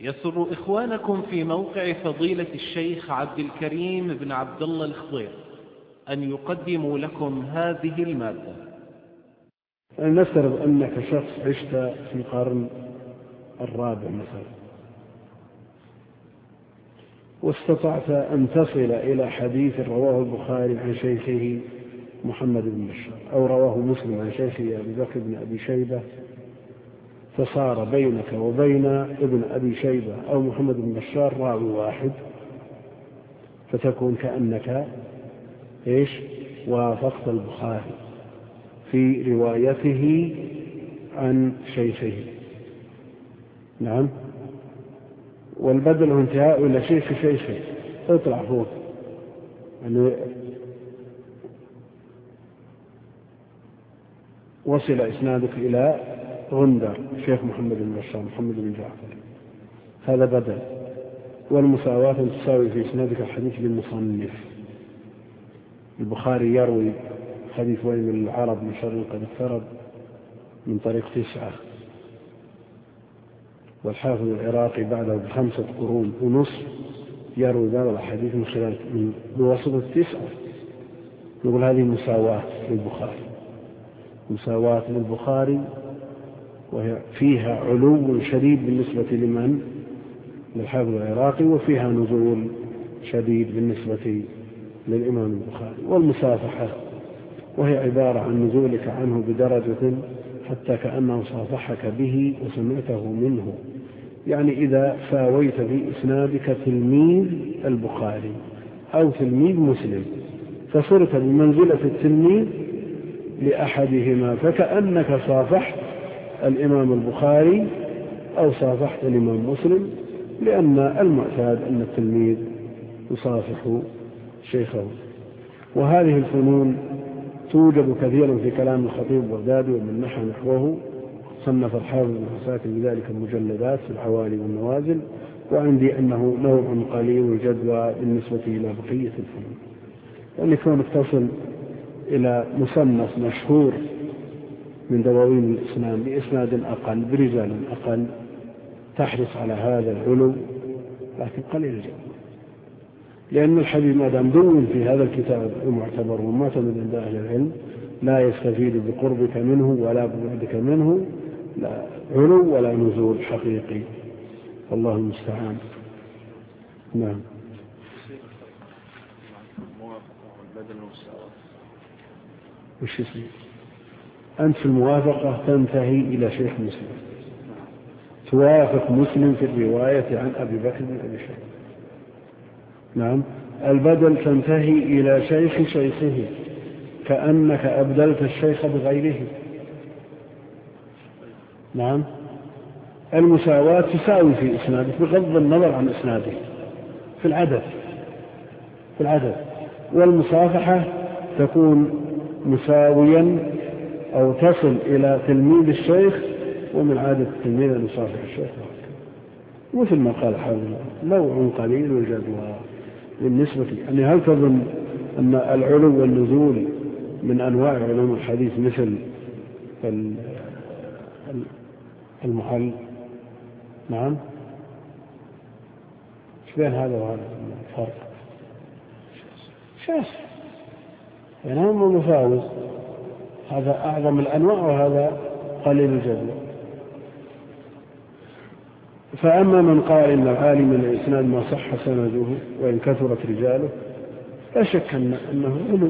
يسر إخوانكم في موقع فضيلة الشيخ عبد الكريم بن عبد الله الخضير أن يقدموا لكم هذه المادة. نفترض أنك شخص عشت في القرن الرابع مثلا، واستطعت أن تصل إلى حديث رواه البخاري عن شيخه محمد بن بشار، أو رواه مسلم عن شيخه أبي بكر بن أبي شيبة، فصار بينك وبين ابن أبي شيبة أو محمد بن بشار راوي واحد، فتكون كأنك وافقت البخاري في روايته عن شيخه. نعم. والبدل هو انتهاء إلى شيخه، اطلع فوق يعني وصل إسنادك إلى غندر شيخ محمد بن بشار محمد بن جعفر، هذا بدل. والمساواة تساوي في إسنادك الحديث للمصنف. البخاري يروي حديث ويل العرب من شر قد اقترب من طريق 9، والحافظ العراقي بعده ب5 قرون ونصف يروي بعض الحديث من خلال بواسطة 9. نقول هذه مساواة للبخاري، مساواة للبخاري، وهي فيها علو شديد بالنسبة للحافظ العراقي، وفيها نزول شديد بالنسبة للإمام البخاري. والمسافحة وهي عبارة عن نزولك عنه بدرجة حتى كأنه صافحك به وسمعته منه. يعني إذا ساويت في إسنادك تلميذ البخاري أو تلميذ مسلم، فصرت بمنزلة التلميذ لأحدهما، فكأنك صافحت الإمام البخاري أو صافحت الإمام مسلم، لأن المعتاد أن التلميذ يصافح شيخه. وهذه الفنون توجد كثيرا في كلام الخطيب البغدادي ومن نحى نحوه. صنف الحافظ بن عساكر بذلك المجلدات في العوالي والنوازل، وعندي أنه نوع قليل الجدوى بالنسبة إلى بقية الفنون. يعني كونك تصل إلى مصنف مشهور من دواوين الإسلام بإسناد أقل برجال أقل، تحرص على هذا العلو، لكن قليل الجدوى، لأن الحديث ما دام دون في هذا الكتاب المعتبر ومعتمد عند أهل العلم لا يستفيد بقربك منه ولا ببعدك منه، لا علو ولا نزول حقيقي، الله المستعان. نعم. وش اسمه؟ أنت في الموافقة تنتهي إلى شيخ مسلم، توافق مسلم في الرواية عن أبي بكر بن أبي شيبة. نعم. البدل تنتهي إلى شيخ شيخه، كأنك أبدلت الشيخ بغيره. نعم. المساواة تساوي في إسناده بغض النظر عن إسناده في العدد. والمصافحة تكون مساويا أو تصل إلى تلميذ الشيخ، ومن عادة التلميذ أن يصافح الشيخ، مثل ما قال حافظ نوع قليل الجدوى بالنسبة. يعني هل تظن أن العلو والنزول من أنواع علوم الحديث مثل المحل؟ نعم. ايش بين هذا وهذا الفرق؟ شاسع، يعني هم مفاوز، هذا أعظم الأنواع وهذا قليل الجدوى. فأما من قال إن العالم الإسناد ما صح سنده وإن كثرت رجاله، لا شك أنه علو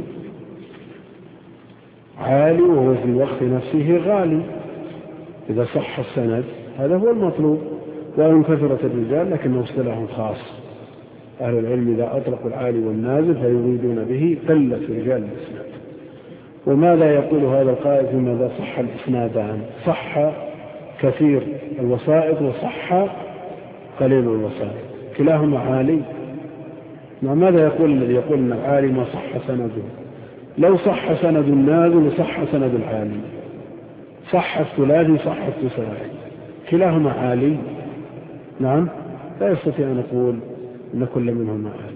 عالي، وهو في الوقت نفسه غالي. إذا صح السند هذا هو المطلوب، وإن كثرت الرجال لكنه اصطلاح خاص. أهل العلم إذا أطلقوا العالي والنازل فيريدون به قلة رجال الإسناد. وماذا يقول هذا القائل فيما صح الإسنادان؟ صح كثير الوسائط وصح قليل الوسائط، كلاهما عالي. ماذا يقول الذي يقول أن العالي ما صح سنده؟ لو صح سند النازل صح سند العالي، صح الثلاثي صح الثلاثي، كلاهما عالي. نعم. لا يستطيع أن نقول أن كل منهما عالي.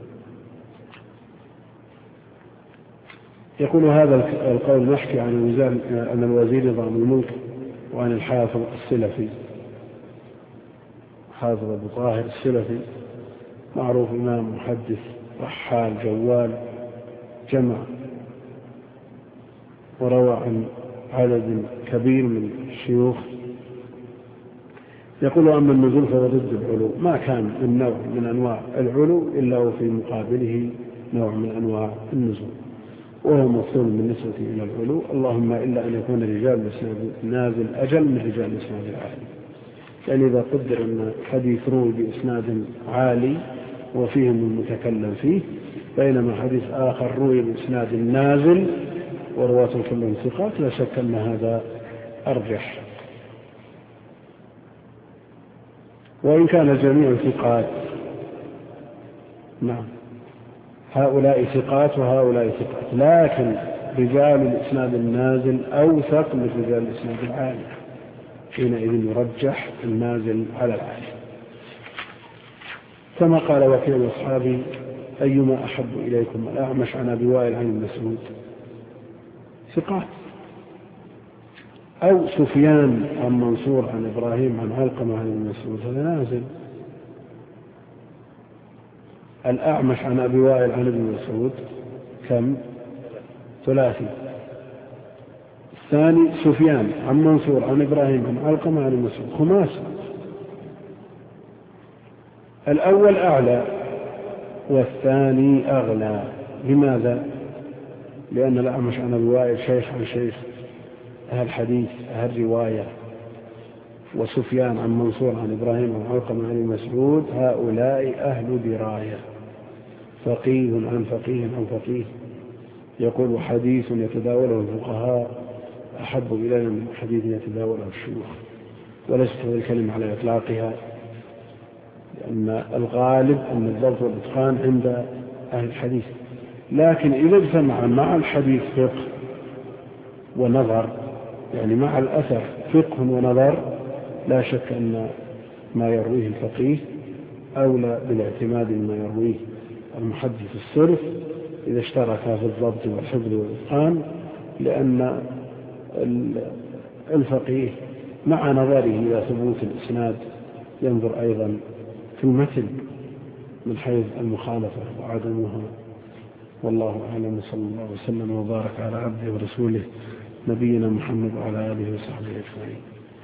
يقول هذا القول نحكي عن الوزير نظام الملك وعن الحافظ السلفي. حافظ أبو طاهر السلفي معروف إمام محدث رحال جوال، جمع وروى عن عدد كبير من الشيوخ. يقول أما النزول فهو ضد العلو، ما كان من نوع من أنواع العلو إلا وفي مقابله نوع من أنواع النزول، وهو مفصول بالنسبة إلى العلو، اللهم إلا أن يكون رجال الإسناد نازل أجل من رجال الإسناد العالي. يعني إذا قدر أن حديث روي بإسناد عالي وفيهم المتكلم فيه، بينما حديث آخر روي بإسناد نازل ورواة كلهم ثقات، لا شك أن هذا أرجح. وإن كان الجميع ثقات، نعم، هؤلاء ثقات وهؤلاء ثقات، لكن رجال الإسناد النازل أوثق من رجال الإسناد العالي، حينئذ يرجح النازل على العالي. كما قال وكيل أصحابي: أيما أحب إليكم، الأعمش عن أبي وائل عن المسعود، ثقات، أو سفيان عن منصور عن إبراهيم عن علقمة عن المسعود، هذا نازل. الأعمش عن أبي وائل عن ابن مسعود كم؟ ثلاثي. الثاني سفيان عن منصور عن إبراهيم عن علقمة عن المسعود، خماسي. الأول أعلى والثاني أغلى. لماذا؟ لأن الأعمش عن أبي وائل شيخ عن شيخ، أهل حديث أهل رواية، وسفيان عن منصور عن إبراهيم عن علقمة عن المسعود هؤلاء أهل دراية، فقيه عن فقيه عن فقيه. يقول: حديث يتداوله الفقهاء أحب إلينا من حديث يتداوله الشيوخ. وليست هذه الكلمة على إطلاقها، لأن الغالب أن الضبط والإتقان عند أهل الحديث، لكن إذا اجتمع مع الحديث فقه ونظر، يعني مع الأثر فقه ونظر، لا شك أن ما يرويه الفقيه أولى بالاعتماد مما يرويه المحدث الصرف إذا اشترك في الضبط والحفظ والإتقان، لأن الفقيه مع نظره إلى ثبوت الإسناد ينظر أيضا في المتن من حيث المخالفة وعدمها. والله أعلم، صلى الله وسلم وبارك على عبده ورسوله نبينا محمد وعلى آله وصحبه أجمعين.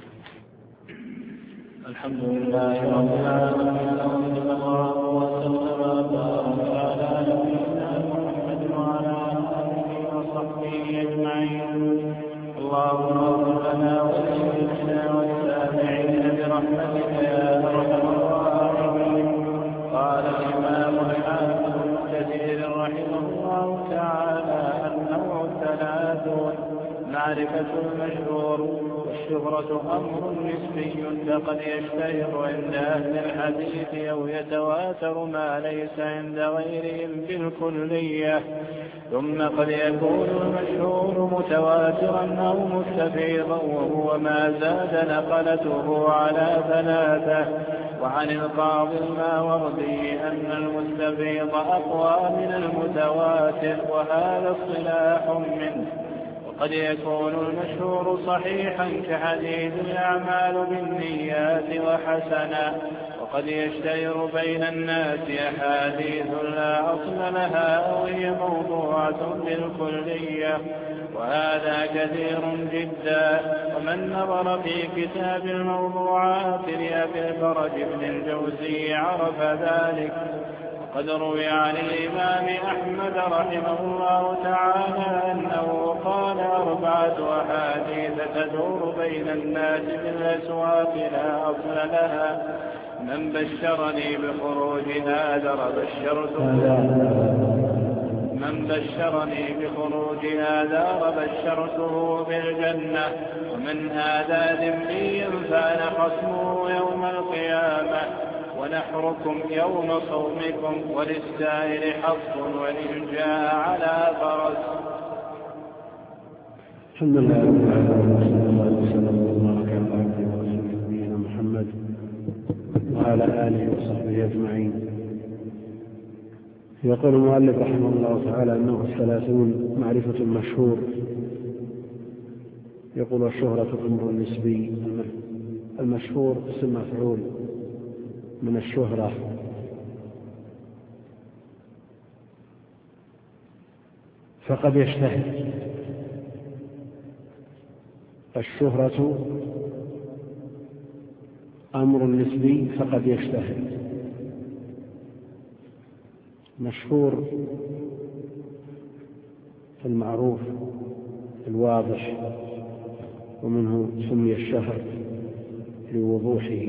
الحمد لله رب العالمين، وصلى الله وسلم وبارك على نبينا محمد وعلى آله وصحبه أجمعين. اللهم اغفر لنا ولشيخنا والسامعين برحمتك يا أرحم الراحمين. قال الإمام الحافظ ابن كثير رحمه الله تعالى: النوع الثلاثون: معرفة المشهور. والشهرة أمر نسبي، فقد يشتهر عند أهل الحديث أو يتواتر ما ليس عند غيرهم بالكلية، ثم قد يكون المشهور متواترا أو مستفيضا، وهو ما زاد نقلته على ثلاثة. وعن القاضي الماوردي أن المستفيض أقوى من المتواتر، وهذا اصطلاح منه. وقد يكون المشهور صحيحا كحديث الأعمال بالنيات وحسنا، وقد يشتهر بين الناس أحاديث لا أصل لها أو هي موضوعة بالكلية، وهذا كثير جدا. ومن نظر في كتاب الموضوعات لأبي الفرج بن الجوزي عرف ذلك. وقد روي عن الإمام أحمد رحمه الله تعالى أنه قال: 4 أحاديث تدور بين الناس بالأسواق لا أصل لها، من بشرني بخروج آذر بشرته بالجنة، ومن آذى ذمي فأنا خصمه يوم القيامة، ونحركم يوم صومكم، وللسائر حق وإن جاء على فرس. الحمد لله رب العالمين، صلى الله وسلم وبارك على عبده ورسوله نبينا محمد وعلى آله وصحبه أجمعين. يقول المؤلف رحمه الله تعالى: النوع 30: معرفة المشهور. يقول: الشهرة أمر نسبي. المشهور اسم مفعول، من الشهرة فقد يشتهر. الشهرة أمر نسبي فقد يشتهر. مشهور المعروف الواضح، ومنه سمي الشهر لوضوحه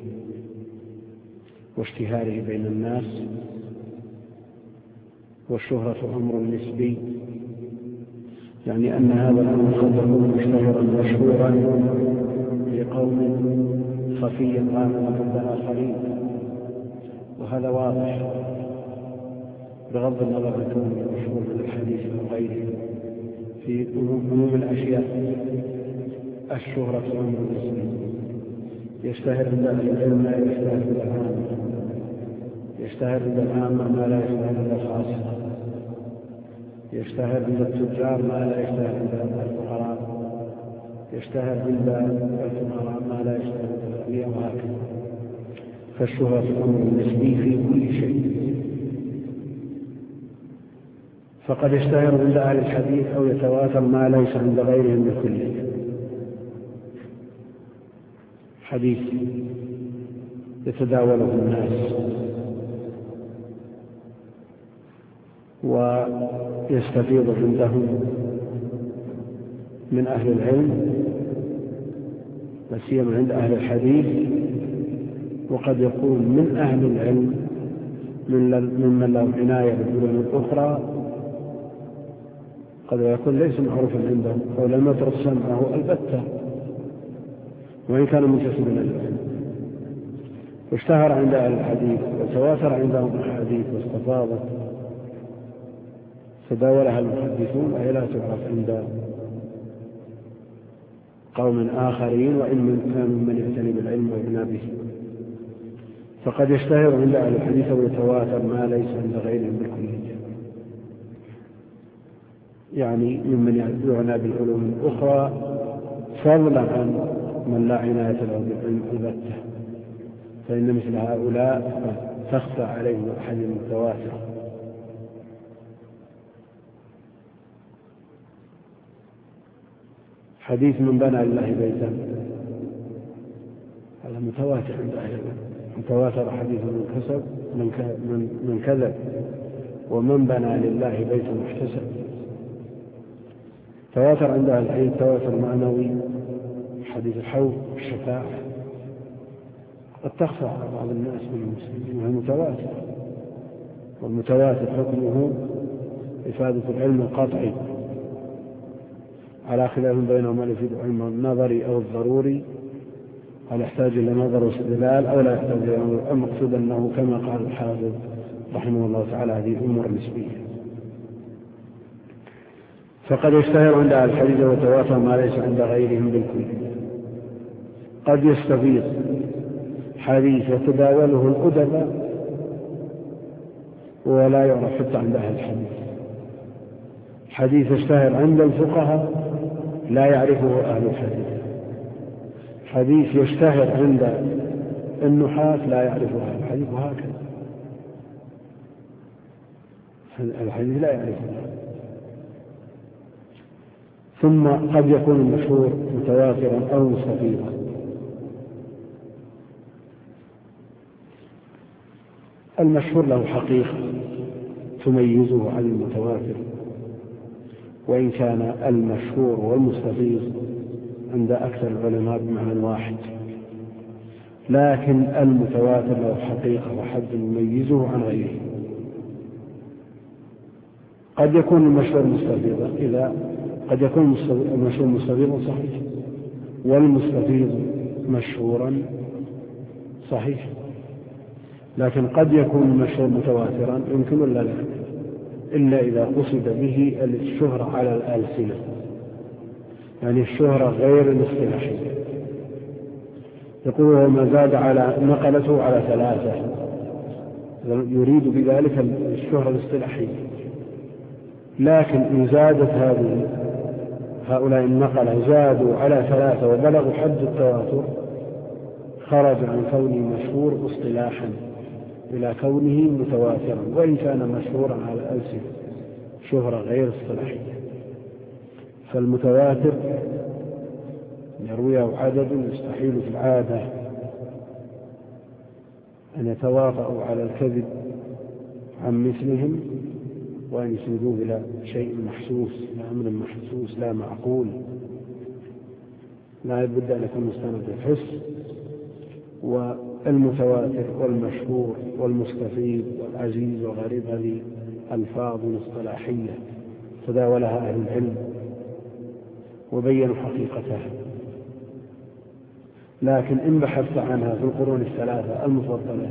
واشتهاره بين الناس. والشهرة أمر نسبي، يعني أن هذا الأمر قد يكون مشتهرا مشهورا لقوم خفيا غامضا عند آخرين، وهذا واضح بغض النظر عن كونه مشهور من الحديث أو غيره. في عموم الأشياء الشهرة أمر نسبي، يشتهر عند أهل العلم ما يشتهر عند العامة، يشتهر عند العامة ما لا يشتهر عند الخاصة، يشتهر عند التجار ما لا يشتهر عند الفقراء، يشتهر عند الفقراء ما لا يشتهر عند الأغنياء، وهكذا. فالشهرة أمر نسبي في كل شيء. فقد يشتهر عند أهل الحديث أو يتواتر ما ليس عند غيرهم بكله. حديث يتداوله الناس ويستفيض عندهم من أهل العلم، وسيما عند أهل الحديث، وقد يكون من أهل العلم ممن له عناية بالعلوم الأخرى، قد يكون ليس معروفا عندهم أو لم يترك سمعه البتة وإن كان منتسبا إلى العلم. واشتهر عند أهل الحديث وتواتر عندهم الحديث واستفاضت تداولها المحدثون، وهي لا تعرف عند قوم آخرين وإن كانوا من يعتني بالعلم ويعنى به. فقد يشتهر عند أهل الحديث ويتواتر ما ليس عند غيرهم بالكلية، يعني ممن يعنى بالعلوم الأخرى فضلا عن من لا عناية له بالعلم البتة، فإن مثل هؤلاء تخفى عليهم الأحاديث المتواترة. حديث من بنى لله بيتا هذا متواتر عند أهل العلم، متواتر حديث من كذب ومن بنى لله بيتا محتسب. تواتر عند أهل العلم تواتر معنوي، حديث الحوض والشفاعة قد تخفى على بعض الناس من المسلمين، وهي متواتر، والمتواتر حكمه إفادة العلم القطعي على خلاف بينهم هل يفيد علم النظري أو الضروري، هل يحتاج إلى نظر واستدلال أو لا يحتاج إلى نظر. المقصود أنه كما قال الحافظ رحمه الله تعالى هذه أمور نسبية. فقد يشتهر عند أهل الحديث وتواتر ما ليس عند غيرهم بالكل. قد يستفيض حديث يتداوله الأدباء ولا يعرف حتى عند أهل الحديث، حديث يشتهر عند الفقهاء لا يعرفه أهل الحديث، حديث يشتهر عند النحاة لا يعرفه أهل الحديث، وهكذا. الحديث لا يعرفه. ثم قد يكون المشهور متواترا أو مستفيضا. المشهور له حقيقة تميزه عن المتواتر، وإن كان المشهور والمستفيض عند أكثر العلماء بمعنى واحد، لكن المتواتر له حقيقة وحد يميزه عن غيره. قد يكون المشهور مستفيضا قد يكون المشهور مستفيضا صحيح، والمستفيض مشهورا صحيح، لكن قد يكون المشهور متواترا يمكن ولا لا، إلا إذا قصد به الشهرة على الألسنة، يعني الشهرة غير الاصطلاحية. يقول وما زاد على نقلته على 3، يريد بذلك الشهرة الاصطلاحية. لكن إن زادت هؤلاء النقلة زادوا على 3 وبلغوا حد التواتر، خرج عن كونه مشهور اصطلاحا إلى كونه متواترا، وإن كان مشهورا على الألسنة شهرة غير اصطلاحية. فالمتواتر يرويه عدد يستحيل في العادة أن يتواطؤوا على الكذب عن مثلهم وأن يسندوه إلى شيء محسوس، إلى أمر محسوس لا معقول، لا بد أن يكون مستند الحس. والمتواتر والمشهور والمستفيض والعزيز والغريب هذه ألفاظ اصطلاحية تداولها أهل العلم وبينوا حقيقتها، لكن إن بحثت عنها في القرون الثلاثة المفضلة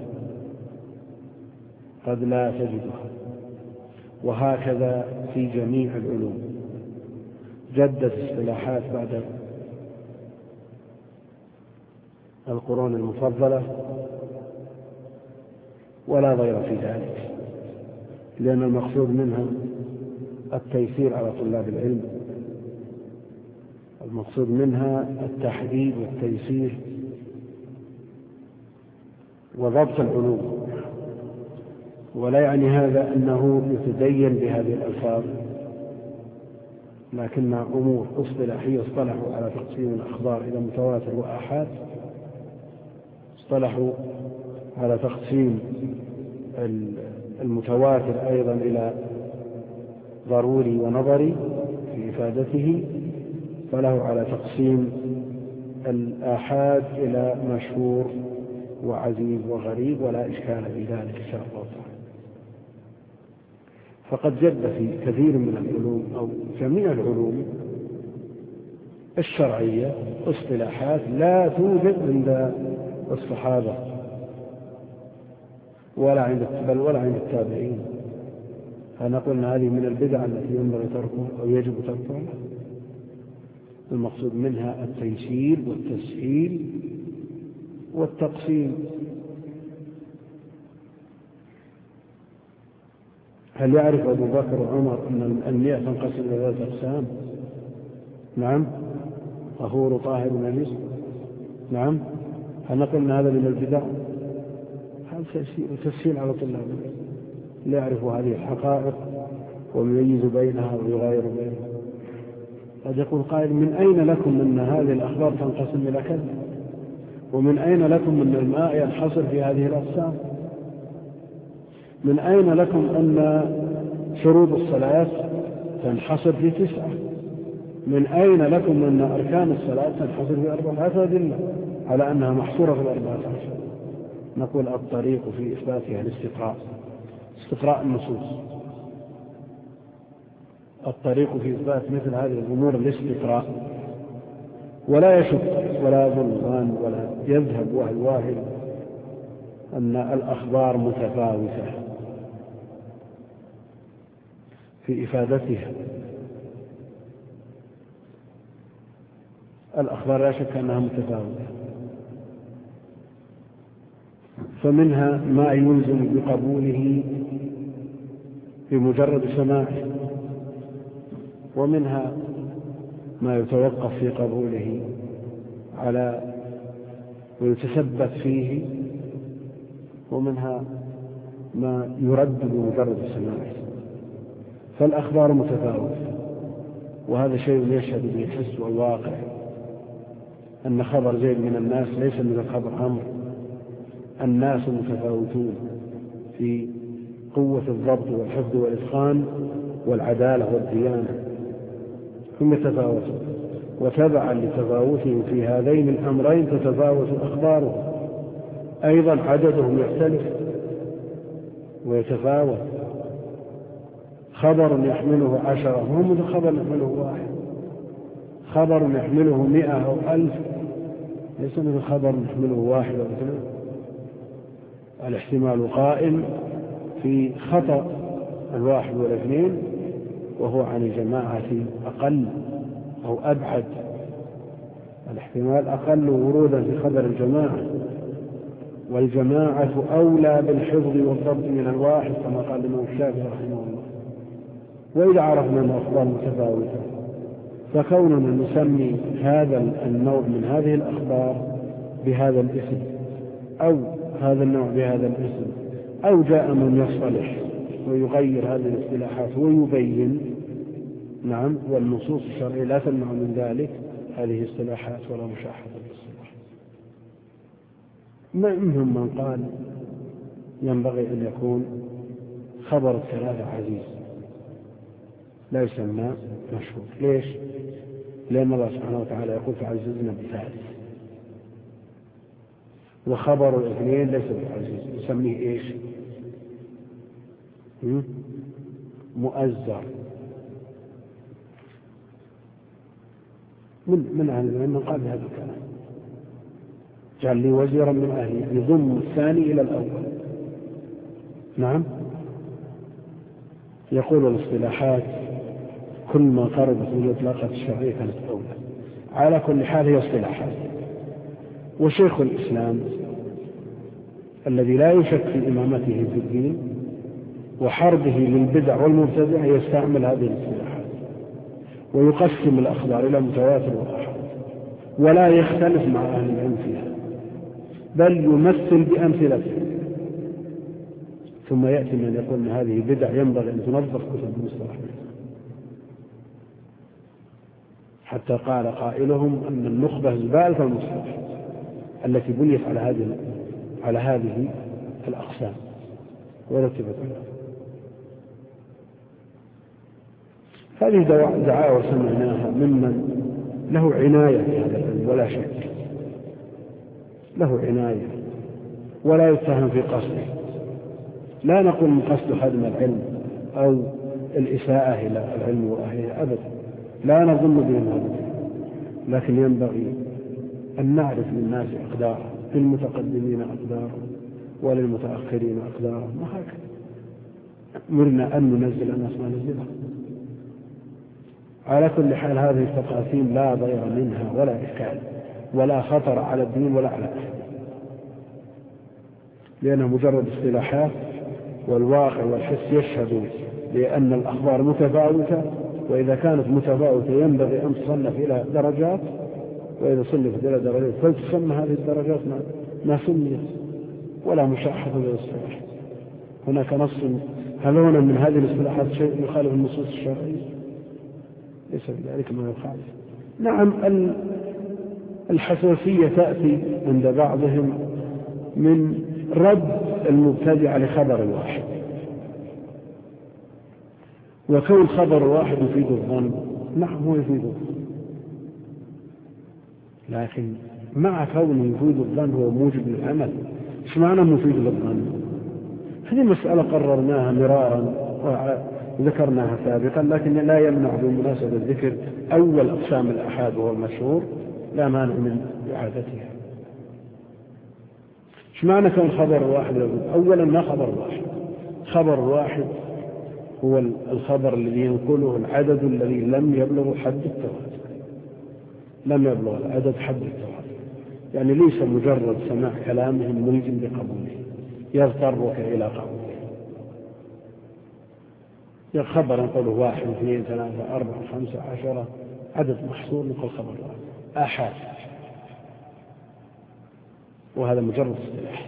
قد لا تجدها. وهكذا في جميع العلوم جدت اصطلاحات بعد القرون المفضلة ولا ضير في ذلك، لأن المقصود منها التيسير على طلاب العلم، المقصود منها التحديد والتيسير وضبط العلوم. ولا يعني هذا أنه يتدين بهذه الألفاظ، لكنها أمور اصطلاحية اصطلحوا على تقسيم الأخبار إلى متواتر وآحاد، اصطلحوا على تقسيم المتواتر أيضا إلى ضروري ونظري في إفادته، فله على تقسيم الآحاد إلى مشهور وعزيز وغريب، ولا إشكال في ذلك إن شاء الله تعالى. فقد جد في كثير من العلوم أو جميع العلوم الشرعية اصطلاحات لا توجد عند الصحابة ولا عند التابعين، فنقول أن هذه من البدع التي ينبغي تركها أو يجب تركها. المقصود منها التيسير والتسهيل والتقسيم. هل يعرف أبو بكر وعمر أن المياه تنقسم إلى 3 أقسام؟ نعم. طهور طاهر ونجس. نعم. هل نقول أن هذا من البدع؟ هذا تسهيل على طلاب العلم ليعرفوا هذه الحقائق ويميزوا بينها ويغايروا بينها. قد يقول قائل: من أين لكم أن هذه الأخبار تنقسم إلى كذا؟ ومن أين لكم أن الماء ينحصر في هذه الأقسام؟ من أين لكم أن شروط الصلاة تنحصر في 9؟ من أين لكم أن أركان الصلاة تنحصر في 14 أدلة على أنها محصورة في 14؟ نقول الطريق في إثباتها الاستقراء، استقراء النصوص. الطريق في إثبات مثل هذه الأمور الاستقراء، ولا يشك ولا ظن ولا يذهب واهل أن الأخبار متفاوتة في إفادتها. الأخبار لا شك أنها متفاوتة، فمنها ما يلزم بقبوله بمجرد سماعه، ومنها ما يتوقف في قبوله على ويتثبت فيه، ومنها ما يرد بمجرد سماعه. فالأخبار متفاوتة، وهذا شيء يشهد به الحس والواقع، أن خبر زيد من الناس ليس من خبر عمرو. الناس متفاوتون في قوة الضبط والحفظ والإتقان والعدالة والديانة، هم يتفاوتون، وتبعا لتفاوتهم في هذين الأمرين تتفاوت أخبارهم. أيضا عددهم يختلف ويتفاوت، خبر يحمله 10 وهم خبر يحمله 1، خبر يحمله 100 أو 1000 ليس من خبر يحمله 1 أو 2. الاحتمال قائم في خطأ 1 و2 وهو عن الجماعة أقل أو أبعد. الاحتمال أقل ورودا في خبر الجماعة، والجماعة أولى بالحفظ والضبط من الواحد كما قال الإمام الشافعي رحمه الله. وإذا عرفنا أن الأخبار متفاوتة، فكوننا نسمي هذا النوع من هذه الأخبار بهذا الاسم أو هذا النوع بهذا الاسم، أو جاء من يصطلح ويغير هذه الاصطلاحات ويبين، نعم، والنصوص الشرعية لا تمنع من ذلك، هذه اصطلاحات ولا مشاحة الاصطلاح. منهم من قال ينبغي أن يكون خبر الثلاثة عزيز لا يسمى مشهور. ليش؟ لأن الله سبحانه وتعالى يقول فعززنا بثالث، وخبر الاثنين ليس بعزيز، يسميه إيش؟ مؤزر. من أهل العلم من قال هذا الكلام، جعل لي وزيرا من أهلي، يضم الثاني إلى الأول. نعم. يقول الاصطلاحات كل ما قربت من الإطلاقات الشرعية كانت أولى. على كل حال هي اصطلاحات. وشيخ الإسلام الذي لا يشك في إمامته في الدين وحربه للبدع والمبتدع يستعمل هذه الاصطلاحات ويقسم الأخبار إلى متواتر وآحاد، ولا يختلف مع أهل العلم فيها، بل يمثل بأمثلته، ثم يأتي من يقول أن هذه بدع ينبغي أن تنظف كتب المصطلح، حتى قال قائلهم أن النخبة زبالة المصطلح التي بنيت على هذه الأقسام ورتبت عليها. هذه دعاوى سمعناها ممن له عناية بهذا العلم ولا شك، له عناية ولا يتهم في قصده. لا نقول من قصد هدم العلم أو الإساءة إلى العلم وأهله أبدا، لا نظن بهم هذا، لكن ينبغي أن نعرف للناس أقدارهم، للمتقدمين أقدارهم وللمتأخرين أقدارهم، وهكذا أمرنا أن ننزل الناس ما نزلها. على كل حال هذه التقاسيم لا ضير منها ولا إشكال ولا خطر على الدين ولا على أحد، لأنها مجرد اصطلاحات، والواقع والحس يشهد لأن الأخبار متفاوتة، وإذا كانت متفاوتة ينبغي أن تصنف إلى درجات، وإذا صنفت إلى درجات فلتسمى هذه الدرجات ما سميت، ولا مشاحة للاصطلاح. هناك نص، هل هنا من هذه الاصطلاحات شيء يخالف النصوص الشرعية؟ ليس بذلك ما يخالف. نعم، الحساسية تأتي عند بعضهم من رد المبتدع لخبر واحد، وكون خبر واحد يفيد الظن، نعم هو يفيد الظن، لكن مع كونه يفيد الظن هو موجب للعمل. ايش معنى مفيد للظن؟ هذه مسألة قررناها مرارا وذكرناها سابقا، لكن لا يمنع بمناسبة الذكر أول أقسام الأحاد وهو المشهور لا مانع من إعادتها. ايش معنى كون خبر واحد؟ أولا ما خبر واحد، خبر واحد هو الخبر الذي ينقله العدد الذي لم يبلغ حد التواتر، لم يبلغ العدد حد التواتر، يعني ليس مجرد سماع كلامهم ملزم بقبوله يضطرك إلى قبوله. خبر نقوله 1 2 3 4 5 10 عدد محصور نقول خبر واحد آحاد، وهذا مجرد اصطلاح.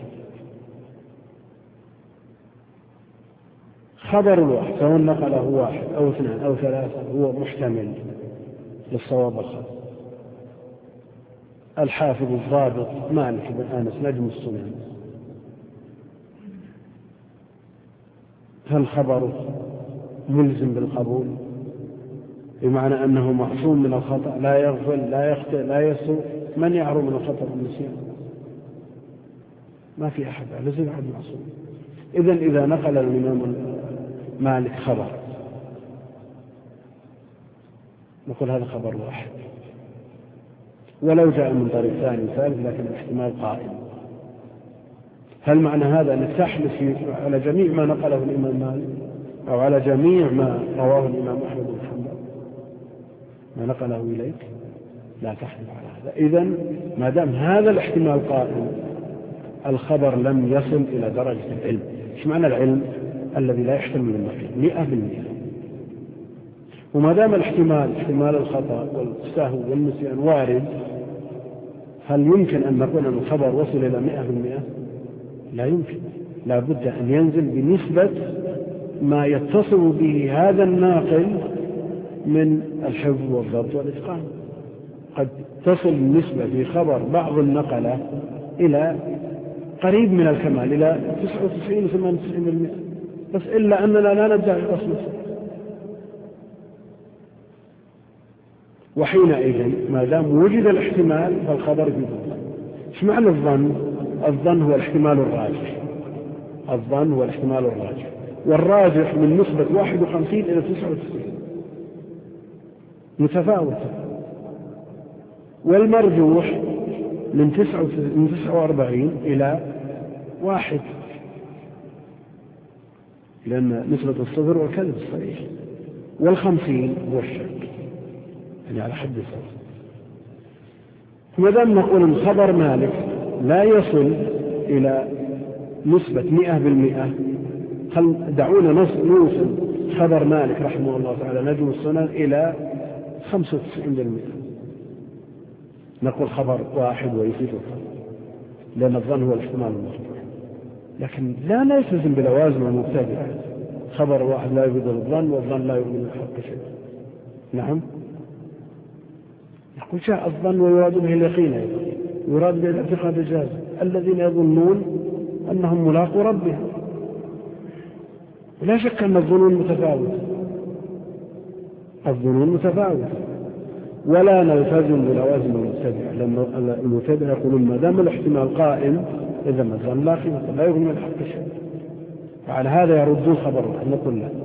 خبر الواحد سواء نقله 1 أو 2 أو 3 هو محتمل للصواب والخطأ. الحافظ الضابط مالك بن أنس نجم السنن، هل خبره ملزم بالقبول بمعنى أنه معصوم من الخطأ، لا يغفل لا يخطئ لا يسوء؟ من يعرف من الخطأ والنسيان؟ ما في أحد، لازم أحد معصوم. إذا نقل الإمام مالك خبر نقول هذا خبر واحد، ولو جاء من طريق ثاني ثالث لكن الاحتمال قائم. هل معنى هذا أنك تحلف على جميع ما نقله الإمام مالك أو على جميع ما رواه الإمام أحمد بن حنبل ما نقله إليك؟ لا تحلف على هذا. إذن ما دام هذا الاحتمال قائم الخبر لم يصل إلى درجة العلم. إيش معنى العلم؟ الذي لا يحتمل النقل 100%. وما دام الاحتمال احتمال الخطأ والسهو والنسيان وارد، هل يمكن أن نقول أن الخبر وصل إلى 100%؟ لا يمكن، لا بد أن ينزل بنسبة ما يتصل به هذا الناقل من الحفظ والضبط والإتقان. قد تصل النسبة في خبر بعض النقلة إلى قريب من الكمال، إلى 99-98%، بس إلا أننا لا ندعي الأصل. وحينئذ ما دام وجد الاحتمال فالخبر في ضبط. ايش معنى الظن؟ الظن هو الاحتمال الراجح. الظن هو الاحتمال الراجح، والراجح من نسبة 51 إلى 99 متفاوتة، والمرجوح من 49 إلى 1، لأن نسبة الصدر والكذب الصريح، وال50 هو الشك، يعني على حد سواء. ما دام نقول ان خبر مالك لا يصل إلى نسبة 100%، دعونا نوصل خبر مالك رحمه الله تعالى نجم السنن إلى 95%، نقول خبر واحد ويفيد الظن، لأن الظن هو الاحتمال المرجوح. لكن لا نلتزم بلوازم المبتدعة، خبر واحد لا يفيد الظن والظن لا يؤمن الحق شيء. نعم، يقول جاء الظن ويراد به اليقين، أيضا يراد به الاعتقاد الجازم، الذين يظنون أنهم ملاقوا ربهم. ولا شك أن الظنون متفاوتة، الظنون متفاوتة، ولا نلتزم بلوازم المبتدع، لأن المبتدع يقولون ما دام الاحتمال قائم إذا ما الظن لا قيمة، لا يغني الحق شيء. فعلى هذا يردون خبر. نقول لا،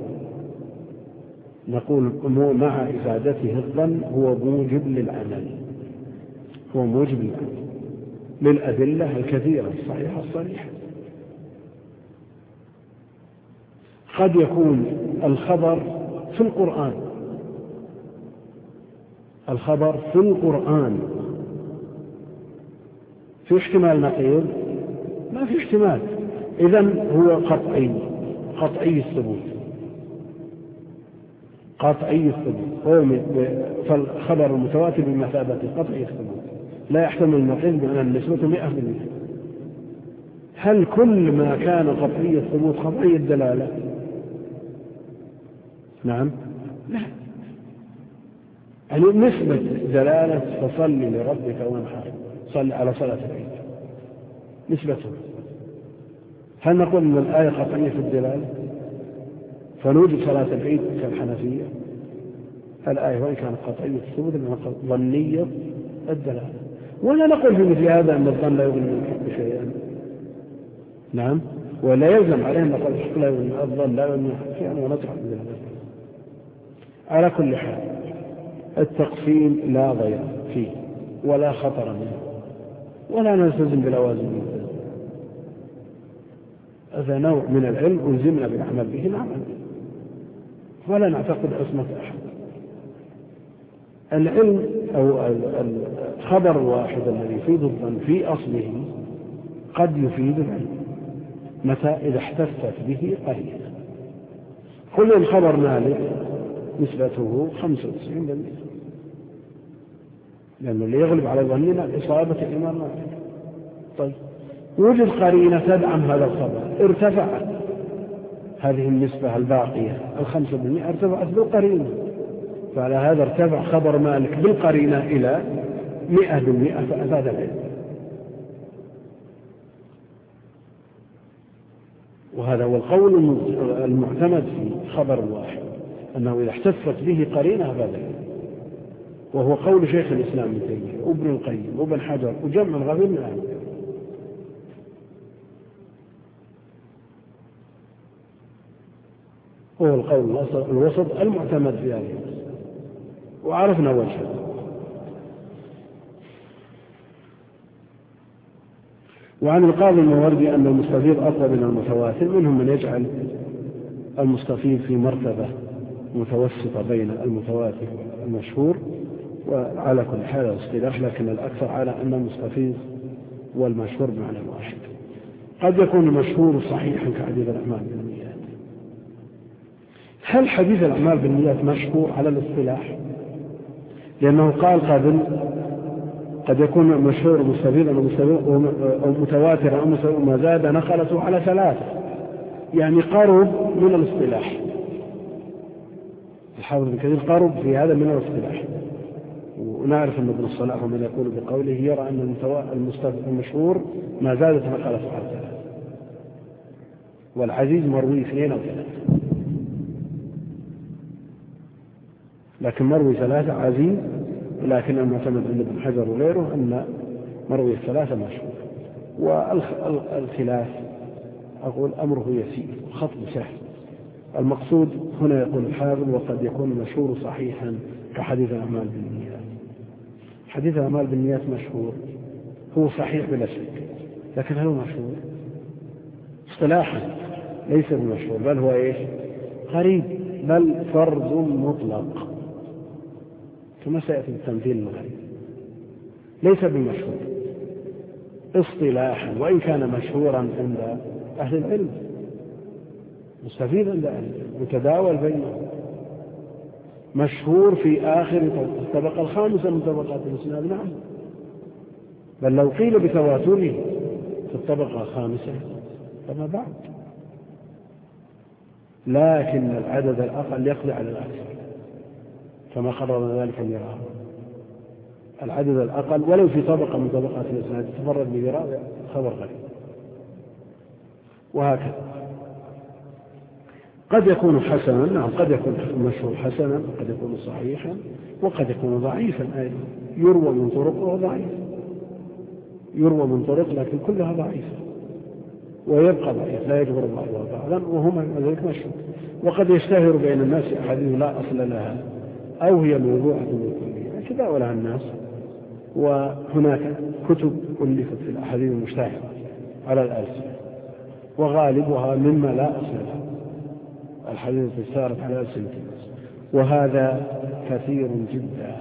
نقول مع إفادته الظن هو موجب للعمل، هو موجب للعمل للأدلة الكثيرة الصحيحة الصريحة. قد يكون الخبر في القرآن، الخبر في القرآن في احتمال نقيض؟ ما في احتمال، إذن هو قطعي الثبوت، قطعي الثبوت. فالخبر المتواتر بمثابة قطعي الثبوت لا يحتمل النقيض بأن النسبة 100%. هل كل ما كان قطعي الثبوت قطعي الدلالة؟ نعم، لا. يعني نسبة دلالة فصل لربك وانحر، صل على صلاة العيد، نسبته. هل نقول أن الآية قطعية في الدلالة فنوجد صلاة العيد كالحنفية؟ الآية وإن كانت قطعية الثبوت لأنها ظنية الدلالة. ولا نقول في مثل هذا أن الظن لا يغني من الحق شيئا. نعم، ولا يلزم عليه أن نقول الحق لا يغني، الظن لا يغني من الحق شيئا، ونطرح من هذا. على كل حال التقسيم لا ضير فيه ولا خطر منه، ولا نلتزم بلوازم منه. هذا نوع من العلم ألزمنا بالعمل به، نعمل ولا نعتقد عصمة أحد. العلم أو الخبر الواحد الذي يفيد الظن في أصله قد يفيد العلم متى إذا احتفت به قرينة. كل الخبر مالك نسبته 95%، لأنه اللي يغلب على ظننا الإصابة الإمام مالك. طيب، وجد قرينة تدعم هذا الخبر، ارتفعت هذه النسبة الباقية 5%، ارتفعت بالقرينة، فعلى هذا ارتفع خبر مالك بالقرينة إلى 100%، فأفاد العلم. وهذا هو القول المعتمد في خبر الواحد، أنه إذا احتفت به قرينة أفاد العلم، وهو قول شيخ الإسلام ابن تيمية وابن القيم وابن حجر وجمع غفير من أهل. وهو القول الوسط المعتمد في هذه، وعرفنا وجهه. وعن القاضي الماوردي أن المستفيض أقوى من المتواتر، منهم من يجعل المستفيض في مرتبة متوسطة بين المتواتر والمشهور، وعلى كل حال الاصطلاح، لكن الأكثر على أن المستفيض والمشهور بمعنى واحد. قد يكون المشهور صحيحا كحديث الأعمال بالنيات. هل حديث الأعمال بالنيات مشهور على الاصطلاح؟ لأنه قال قبل قد يكون مشهور مستفيضا أو متواترا أو مستفيضا ما زاد نقلته على 3، يعني قرب من الاصطلاح. الحافظ ابن كثير قرب في هذا من الاصطلاح. ونعرف أن ابن الصلاح ومن يقول بقوله يرى أن المشهور ما زادت نقلته على 3، والعزيز مروي 2 أو 3، لكن مروي 3 عزيز، ولكن المعتمد عند ابن حجر وغيره أن مروي 3 مشهور. والخلاف أقول أمره يسير، خطب سهل. المقصود هنا يقول الحافظ وقد يكون مشهور صحيحا كحديث الأعمال بالنيات. حديث الأعمال بالنيات مشهور، هو صحيح بلا شك، لكن هل هو مشهور؟ اصطلاحا ليس بمشهور، بل هو ايش؟ غريب، بل فرض مطلق، كما سيأتي التمثيل الغريب. ليس بمشهور اصطلاحا، وإن كان مشهورا عند أهل العلم، مستفيد عند أهل العلم، متداول بينهم، مشهور في آخر الطبقة الخامسة من طبقات الإسناد، نعم، بل لو قيل بتواتره في الطبقة الخامسة فما بعد. لكن العدد الأقل يقضي على الأكثر كما قرر ذلك المراء. العدد الأقل ولو في طبقة من طبقات الإسناد تفرد بمراء خبر غريب. وهكذا قد يكون حسنا، نعم، قد يكون مشهور حسنا، وقد يكون صحيحا، وقد يكون ضعيفا أيضا، يروى من طرق وهو ضعيف، يروى من طرق لكن كلها ضعيفة، ويبقى ضعيف لا يجبر الله بعضا، وهما ذلك مشهور. وقد يشتهر بين الناس أحاديث لا أصل لها، أو هي موضوعة بالكلية تداولها الناس، وهناك كتب ألفت في الأحاديث المشتهرة على الألسنة، وغالبها مما لا أصل له، الحديث التي سارت على ألسنة الناس، وهذا كثير جدا.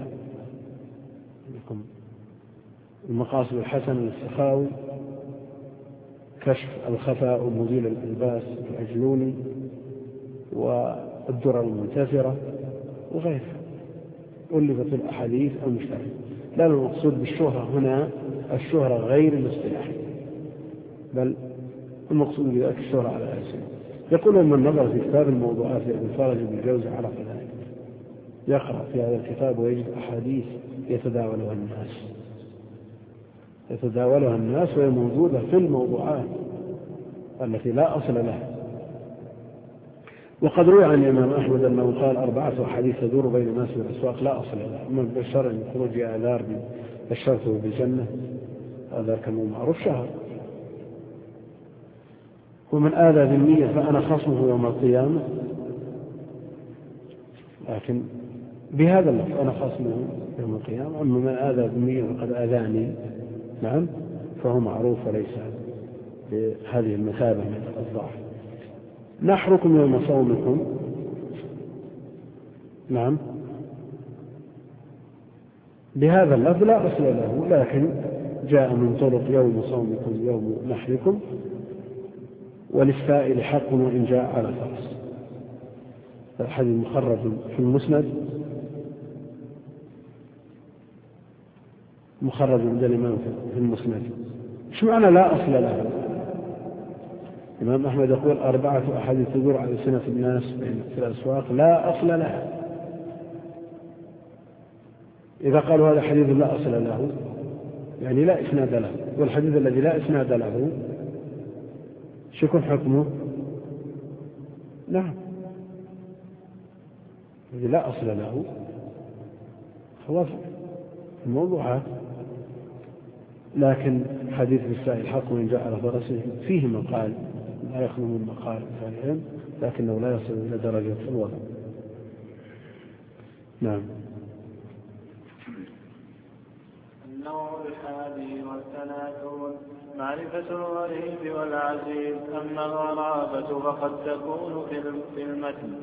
المقاصد الحسن للسخاوي، كشف الخفاء ومزيل الإلباس العجلوني، والدرر المنتثرة وغيرها، ألفت الأحاديث المشتهرة. لا المقصود بالشهرة هنا الشهرة غير الاصطلاح، بل المقصود بذلك الشهرة على الألسنة. يقول من نظر في كتاب الموضوعات لابن فرج بن الجوزي عرف ذلك، يقرأ في هذا الكتاب ويجد أحاديث يتداولها الناس وهي موجودة في الموضوعات التي لا أصل لها. وقد روي عن الإمام أحمد أنه قال 4 أحاديث تدور بين الناس في الأسواق لا أصل لها، من بشر أن يخرج آذار بشرته بالجنة، هذا كان معروف شهر. ومن آذى ذميا فأنا خصمه يوم القيامة، لكن بهذا اللفظ أنا خصمه يوم القيامة. أما من آذى ذميا فقد آذاني، نعم، فهو معروف وليس بهذه المثابة من الضعف. نحركم يوم صومكم، نعم، بهذا اللفظ لا أصل له، لكن جاء من طرق يوم صومكم يوم نحركم، وللسائل حق وإن جاء على فرس. الحديث مخرج في المسند، مخرج عند الإمام في المسند. ايش معنى لا أصل له؟ الإمام أحمد يقول 4 أحاديث تدور على سنة الناس في الأسواق لا أصل لها. إذا قالوا هذا حديث لا أصل له يعني لا إسناد له، والحديث الذي لا إسناد له شو يكون حكمه؟ نعم، الذي لا أصل له خلاص الموضوع. لكن حديث السائل حق وإن جاء على فرسه فيه مقال لا يخلو من مقال العلم، لكنه لا يصل إلى درجة الوضع. نعم. النوع 31 معرفة الغريب والعزيز. أما الغرابة فقد تكون في المتن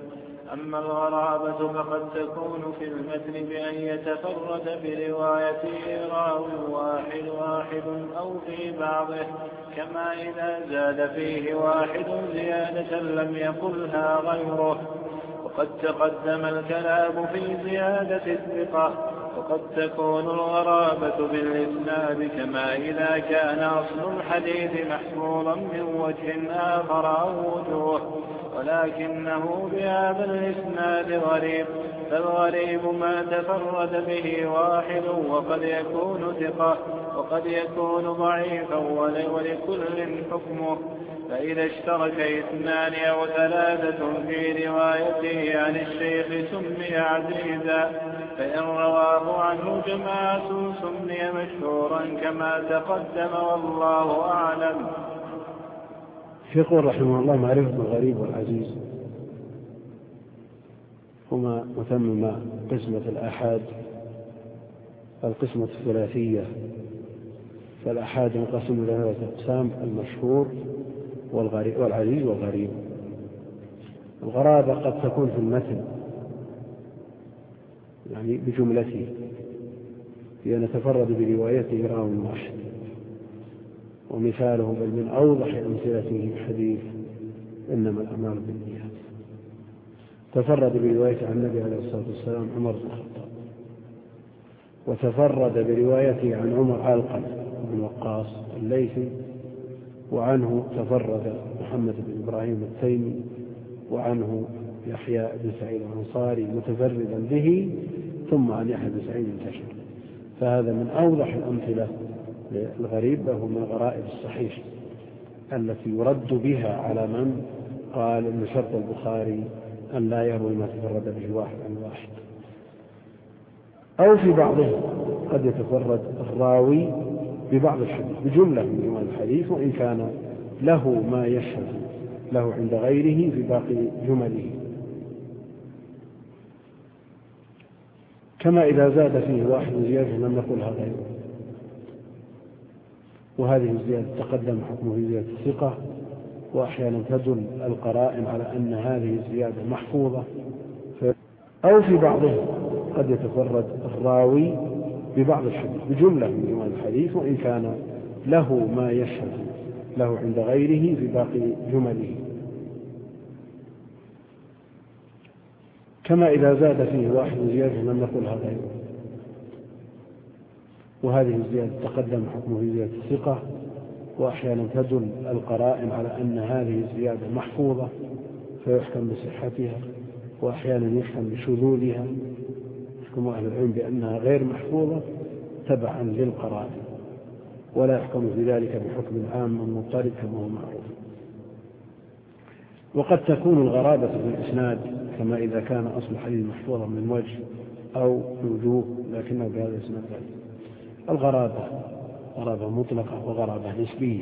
بأن يتفرد بروايته راو واحد أو في بعضه، كما إذا زاد فيه واحد زيادة لم يقلها غيره. وقد تقدم الكلام في زيادة الثقة، وقد تكون الغرابة بالإسناد كما إذا كان أصل الحديث محفوظا من وجه آخر أو وجوه، ولكنه بهذا الإسناد غريب. فالغريب ما تفرد به واحد، وقد يكون ثقة وقد يكون ضعيفا، ولكل حكمه. فإذا اشترك اثنان أو ثلاثة في روايته عن الشيخ سمي عزيزا، فإن رواه عنه جماعة سمي مشهورا كما تقدم، والله أعلم. يقول رحمه الله: معرفة الغريب والعزيز هما متمم قسمة الآحاد القسمة الثلاثية. فالآحاد ينقسم إلى ثلاثة أقسام: المشهور والعزيز والغريب. الغرابة قد تكون في المتن، يعني بجملته، لأن يتفرد بروايته راوي واحد. ومثاله بل من أوضح أمثلته حديث إنما الأعمال بالنيات، تفرد بروايته عن النبي عليه الصلاة والسلام عمر بن الخطاب، وتفرد بروايته عن عمر علقمة بن وقاص الليثي، وعنه تفرد محمد بن إبراهيم التيمي، وعنه يحيى بن سعيد الأنصاري متفردا به، ثم عن يحيى بن سعيد انتشر. فهذا من أوضح الأمثلة للغريب، وهو من الغرائب الصحيح التي يرد بها على من قال إن شرط البخاري أن لا يروي ما تفرد به واحد عن واحد. أو في بعضه قد يتفرد الراوي ببعض الحديث بجملة من جمل الحديث، وإن كان له ما يشهد له عند غيره في باقي جمله، كما إذا زاد فيه واحد زيادة لم يقلها غيره. وهذه الزيادة تقدم حكمه في زيادة الثقة، وأحيانا تدل القرائن على أن هذه الزيادة محفوظة. أو في بعضه قد يتفرد الراوي ببعض الحديث بجملة من جمل الحديث، وإن كان له ما يشهد له عند غيره في باقي جمله، كما إذا زاد فيه واحد زيادة لم يقلها غيره. وهذه الزيادة تقدم حكمه في زيادة الثقة، وأحيانا تدل القرائن على أن هذه الزيادة محفوظة فيحكم بصحتها، وأحيانا يحكم بشذوذها، يحكم أهل العلم بأنها غير محفوظة تبعا للقرائن، ولا يحكم في ذلك بحكم عام مضطرد كما هو معروف. وقد تكون الغرابة في الإسناد كما إذا كان أصل الحديث محفوظا من وجه أو وجوه لكنه بهذا الإسناد غريب. الغرابة غرابة مطلقة وغرابة نسبية.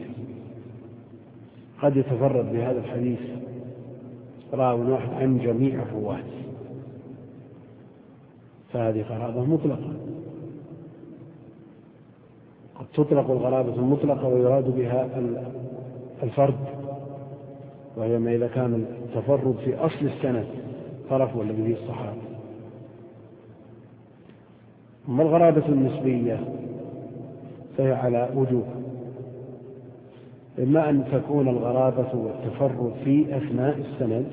قد يتفرد بهذا الحديث راوي واحد عن جميع الرواة، فهذه غرابة مطلقة. قد تطلق الغرابة المطلقة ويراد بها الفرد، وهي ما إذا كان التفرد في أصل السند طرف والذي فيه الصحابة. أما الغرابة النسبية فهي على وجوه: إما أن تكون الغرابة والتفرد في أثناء السند،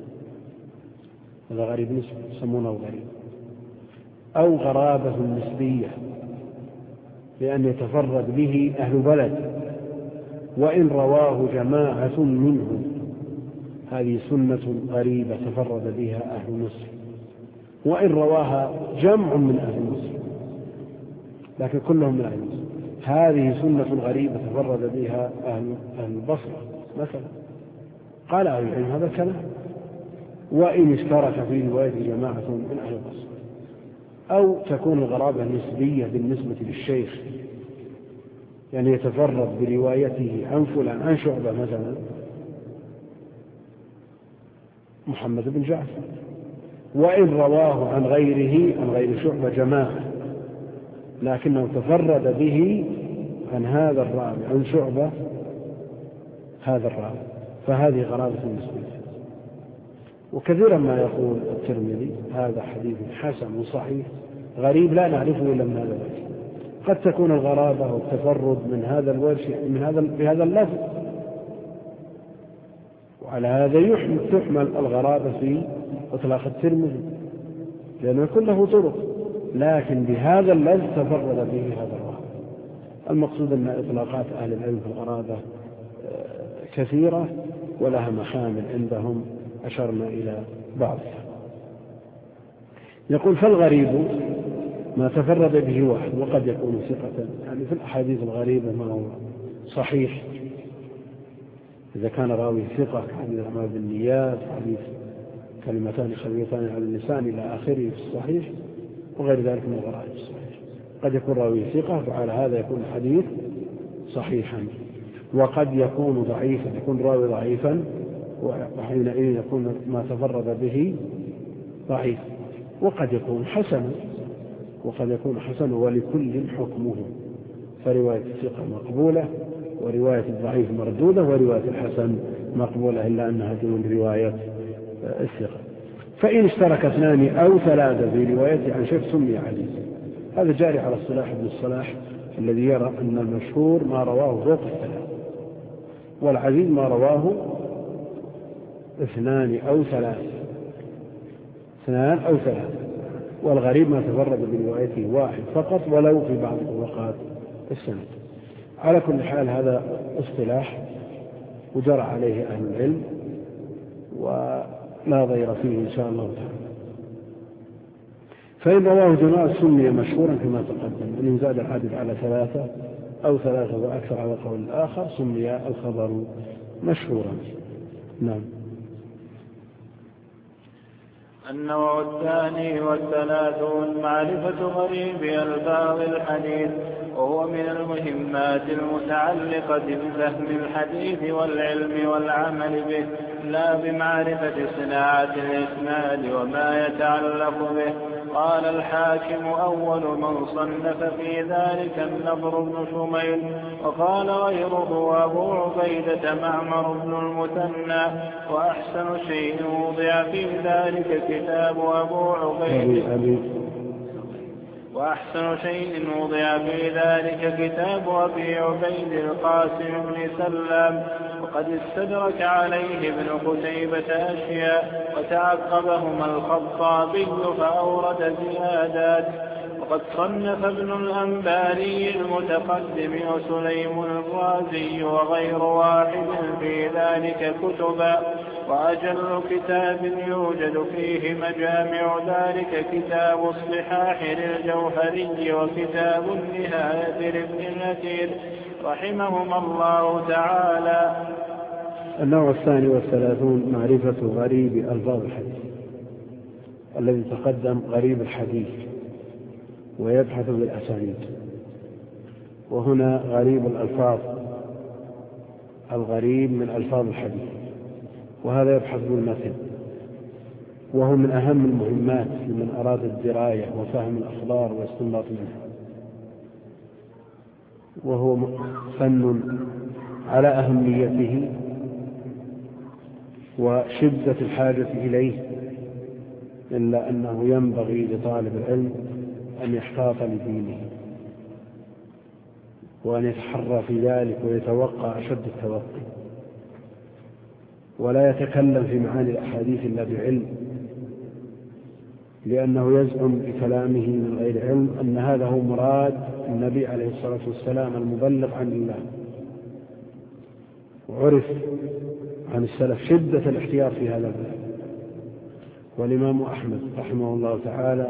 هذا غريب نسبي يسمونه غريب، أو غرابة نسبية لأن يتفرد به أهل بلد وإن رواه جماعة منهم، هذه سنة غريبة تفرد بها أهل مصر، وإن رواها جمع من أهل مصر لكن كلهم من أهل مصر، هذه سنة غريبة تفرد بها أهل البصرة مثلا. قال أهل العلم هذا الكلام، وإن اشترك في رواية جماعة من أهل البصرة. أو تكون الغرابة نسبية بالنسبة للشيخ، يعني يتفرد بروايته عن فلان عن شعبة مثلا محمد بن جعفر، وإن رواه عن غيره عن غير شعبة جماعة لكنه تفرد به عن هذا الراوي عن شعبة هذا الراوي، فهذه غرابة نسبية. وكثيرا ما يقول الترمذي هذا حديث حسن صحيح غريب لا نعرفه إلا من هذا الوجه. قد تكون الغرابة والتفرد من هذا الوجه بهذا اللفظ، وعلى هذا تحمل الغرابة في إطلاق الترمذي لأنه كله طرق، لكن بهذا الذي تفرد به هذا الراوي. المقصود أن إطلاقات أهل العلم في الغرابة كثيرة ولها محامل عندهم، أشرنا إلى بعضها. يقول فالغريب ما تفرد به واحد وقد يكون ثقة، يعني في الأحاديث الغريبة ما هو صحيح إذا كان راوي ثقة كحديث الأعمال بالنيات، حديث كلمتان خفيفتان على اللسان إلى آخره في الصحيح وغير ذلك من الغرائب الصحيح. قد يكون راوي ثقة فعلى هذا يكون الحديث صحيحا، وقد يكون ضعيفا، يكون راوي ضعيفا وحينئذ يكون ما تفرد به ضعيف، وقد يكون حسنا ولكل حكمه، فرواية الثقة مقبولة ورواية الضعيف مردودة ورواية الحسن مقبولة، إلا أنها دون رواية الثقة. فإن اشترك اثنان أو ثلاثة في روايته عن شيخ سمي حديثا. هذا جاري على الصلاح بن الصلاح الذي يرى أن المشهور ما رواه فوق الثلاثة، والعزيز ما رواه اثنان أو ثلاثة، والغريب ما تفرد بروايته واحد فقط ولو في بعض طرقات السند. على كل حال هذا اصطلاح وجرى عليه أهل العلم ولا ضير فيه إن شاء الله تعالى. فإن رواه جماعة سمي مشهورا كما تقدم، إن زاد العدد على ثلاثة أو ثلاثة وأكثر على قول الآخر سمي الخبر مشهورا. نعم. النوع الثاني والثلاثون معرفة غريب ألفاظ الحديث، وهو من المهمات المتعلقة بفهم الحديث والعلم والعمل به، لا بمعرفة صناعة الإسناد وما يتعلق به. قال الحاكم أول من صنف في ذلك النضر بن شميل، وقال غيره أبو عبيدة معمر بن المثنى، وأحسن شيء وضع في ذلك كتاب أبو عبيدة وأحسن شيء وضع في ذلك كتاب أبي عبيد القاسم بن سلام، وقد استدرك عليه ابن قتيبة أشياء وتعقبهما الخطابي فأورد زيادات. وقد صنف ابن الأنباري المتقدم وسليم الرازي وغير واحد في ذلك كتبا، وأجل كتاب يوجد فيه مجامع ذلك كتاب الصحاح للجوهري وكتاب النهاية لابن الأثير رحمهما الله تعالى. النوع الثاني والثلاثون معرفة غريب ألفاظ الحديث. الذي تقدم غريب الحديث ويبحث بالأسانيد، وهنا غريب الألفاظ، الغريب من ألفاظ الحديث، وهذا يبحث بالمتن، وهو من أهم المهمات لمن أراد الدراية وفهم الأخبار واستنباط منها، وهو فن على أهميته وشدة الحاجة إليه، إلا أنه ينبغي لطالب العلم أن يحتاط لدينه وأن يتحرى في ذلك ويتوقع أشد التوقي، ولا يتكلم في معاني الأحاديث إلا بعلم، لأنه يزعم بكلامه من غير علم أن هذا هو مراد النبي عليه الصلاة والسلام المبلغ عن الله. وعرف عن السلف شدة الاحتياط في هذا الباب، والإمام أحمد رحمه الله تعالى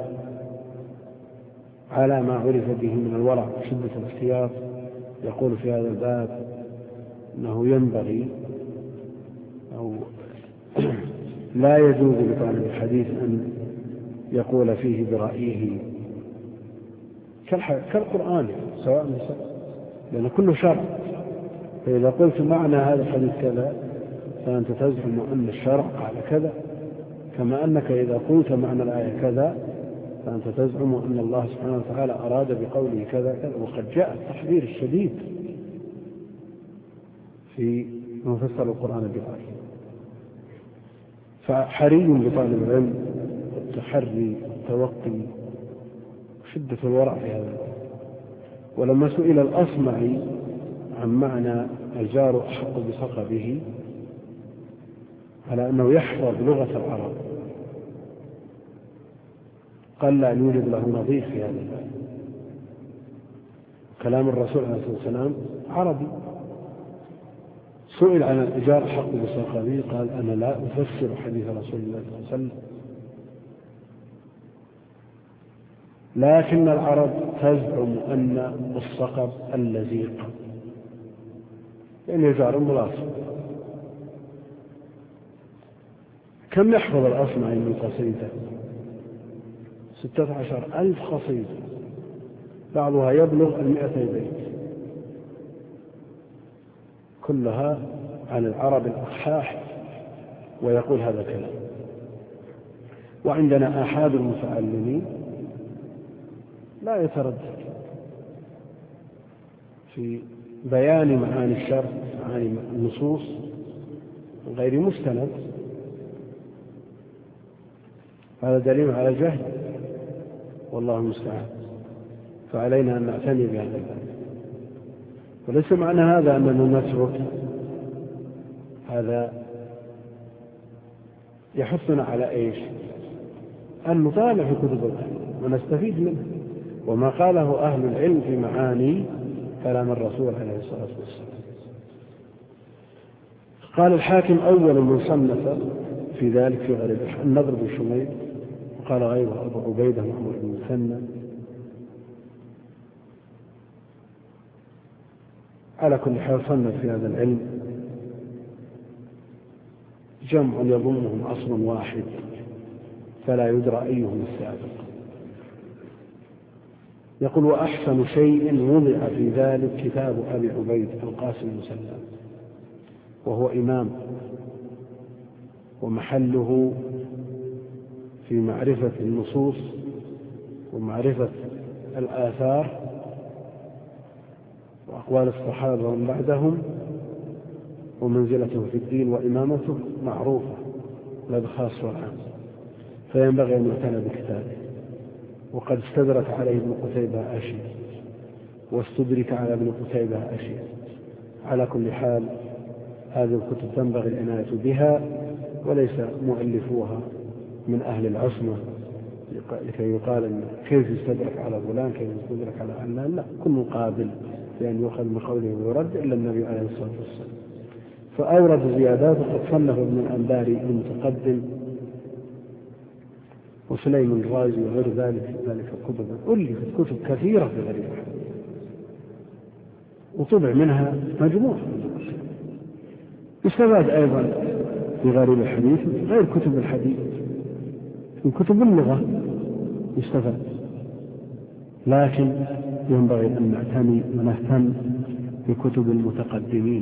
على ما عرف به من الورع وشدة الاحتياط يقول في هذا الباب أنه ينبغي أو لا يجوز لطالب الحديث أن يقول فيه برأيه كالقرآن سواء لأن كله شرع، فإذا قلت معنى هذا الحديث كذا فأنت تزعم أن الشرع على كذا، كما أنك إذا قلت معنى الآية كذا فأنت تزعم أن الله سبحانه وتعالى أراد بقوله كذا كذا. وقد جاء التحذير الشديد في مفسر القرآن بالآية. فحري بطالب العلم التحري التوقي وشدة الورع في هذا. ولما سئل الأصمعي عن معنى الجار أحق بصقبه على أنه يحفظ لغة العرب، قل أن يوجد له نظير في هذا الباب. كلام الرسول عليه الصلاة والسلام عربي. سئل عن الإجارة حق بساقه قال أنا لا أفسر حديث رسول الله صلى الله عليه وسلم، لكن العرب تزعم أن الصقب اللزيق يعني جار ملاصق. كم يحفظ الأصمعي من قصيدة؟ 16,000 قصيدة، بعضها يبلغ 200 بيت، كلها عن العرب الأصحاح، ويقول هذا الكلام. وعندنا آحاد المتعلمين لا يتردد في بيان معاني الشرع، معاني النصوص غير مستند. هذا دليل على الجهل والله المستعان، فعلينا أن نعتني بهذا الباب. وليس معنى هذا أننا نترك، هذا يحثنا على إيش؟ أن نطالع في كتب العلم ونستفيد منه وما قاله أهل العلم في معاني كلام الرسول عليه الصلاة والسلام. قال الحاكم أول من صنف في ذلك في غريب النضر بن شميل، وقال غيره أبو عبيدة محمود بن مثنى. على كل حال صنف في هذا العلم جمع يضمهم أصل واحد فلا يدرى أيهم السابق. يقول وأحسن شيء وضع في ذلك كتاب أبي عبيد القاسم بن سلام، وهو إمام ومحله في معرفة النصوص ومعرفة الآثار وأقوال الصحابة ومن بعدهم، ومنزلته في الدين وإمامته معروفة لدى الخاص والعام، فينبغي أن يعتنى بكتابه. وقد استدرك عليه ابن قتيبة أشياء واستدرك على ابن قتيبة أشياء. على كل حال هذه الكتب تنبغي العناية بها، وليس مؤلفوها من أهل العصمة لكي يقال أن كيف يستدرك على فلان كيف يستدرك على علان، لا، كل قابل لأن يؤخذ من قوله ويرد إلا النبي عليه الصلاة والسلام. فأورد زيادات وقد صنف ابن الأنباري المتقدم وسليم الرازي وغير ذلك الكتب. ألفت كتب كثيرة في غريب الحديث وطبع منها مجموعة. يستفاد أيضا في غريب الحديث غير كتب الحديث، من كتب اللغة يستفاد، لكن ينبغي أن نعتني ونهتم بكتب المتقدمين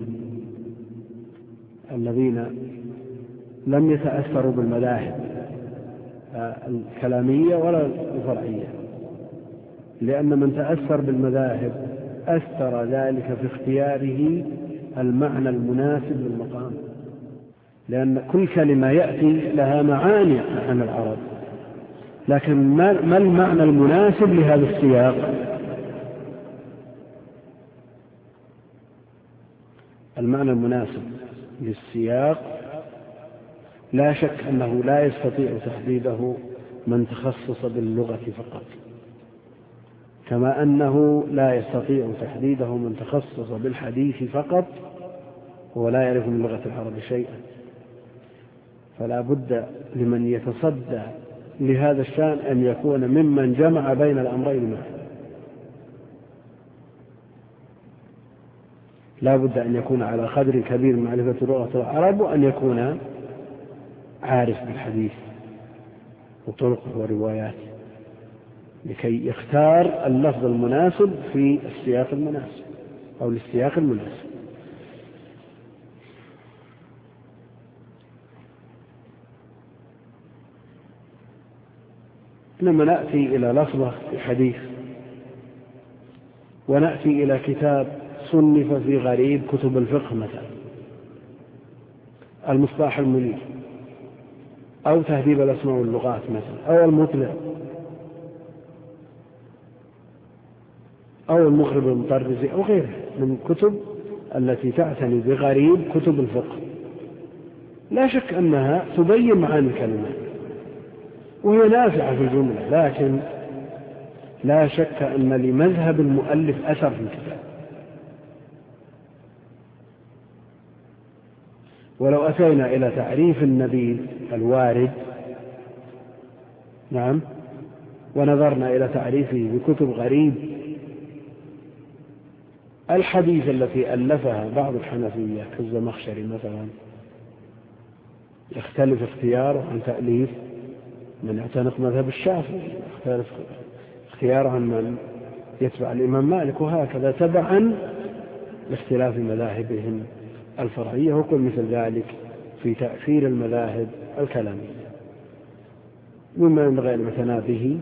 الذين لم يتأثروا بالمذاهب الكلامية ولا الفرعية، لأن من تأثر بالمذاهب أثر ذلك في اختياره المعنى المناسب للمقام، لأن كل كلمة يأتي لها معاني عن العرب، لكن ما المعنى المناسب لهذا السياق؟ المعنى المناسب للسياق لا شك أنه لا يستطيع تحديده من تخصص باللغة فقط، كما أنه لا يستطيع تحديده من تخصص بالحديث فقط ولا يعرف من لغة العرب شيئا. فلا بد لمن يتصدى لهذا الشأن أن يكون ممن جمع بين الأمرين معا. لا بد أن يكون على قدر كبير معرفة لغة العرب، وأن يكون عارف بالحديث وطرقه ورواياته لكي يختار اللفظ المناسب في السياق المناسب أو للسياق المناسب. لما نأتي إلى لفظة في حديث ونأتي إلى كتاب صنف في غريب كتب الفقه مثلا المصباح المنير أو تهذيب الأسماء واللغات مثلا أو المطلع أو المغرب المطرزي أو غيره من الكتب التي تعتني بغريب كتب الفقه، لا شك أنها تبين معاني الكلمات وهي نافعة في الجملة، لكن لا شك أن لمذهب المؤلف أثر في الكتاب. ولو أتينا إلى تعريف النبيذ الوارد نعم ونظرنا إلى تعريفه بكتب غريب الحديث التي ألفها بعض الحنفية كالزمخشري مثلا يختلف اختياره عن تأليف من يعتنق مذهب الشافعي، يختلف اختياره عن من يتبع الإمام مالك، وهكذا تبعا لاختلاف مذاهبهم الفرعية. وكل مثل ذلك في تأثير المذاهب الكلامية. مما ينبغي أن يعتنى به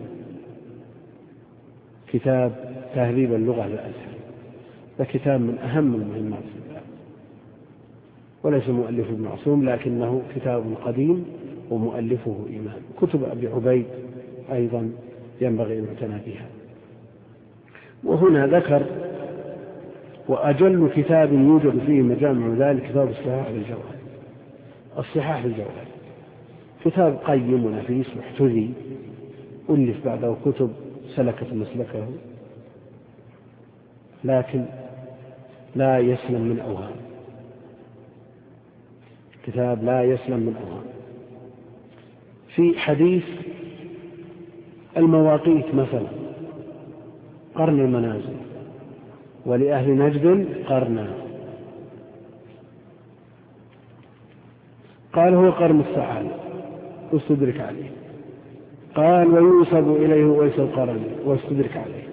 كتاب تهذيب اللغة للأزهر، ده كتاب من أهم المهمات في الباب، وليس مؤلفه معصوم لكنه كتاب قديم ومؤلفه إمام. كتب أبي عبيد أيضا ينبغي أن يعتنى بها. وهنا ذكر وأجل كتاب يوجد فيه مجامع ذلك كتاب الصحاح بالجوهر. الصحاح بالجوهر كتاب قيم ونفيس محتذي، ألف بعده كتب سلكت مسلكه، لكن لا يسلم من أوهام. كتاب لا يسلم من أوهام. في حديث المواقيت مثلا قرن المنازل، ولأهل نجد قرنا، قال هو قرن السعادة واستدرك عليه، قال ويوصب إليه ويس القرن واستدرك عليه.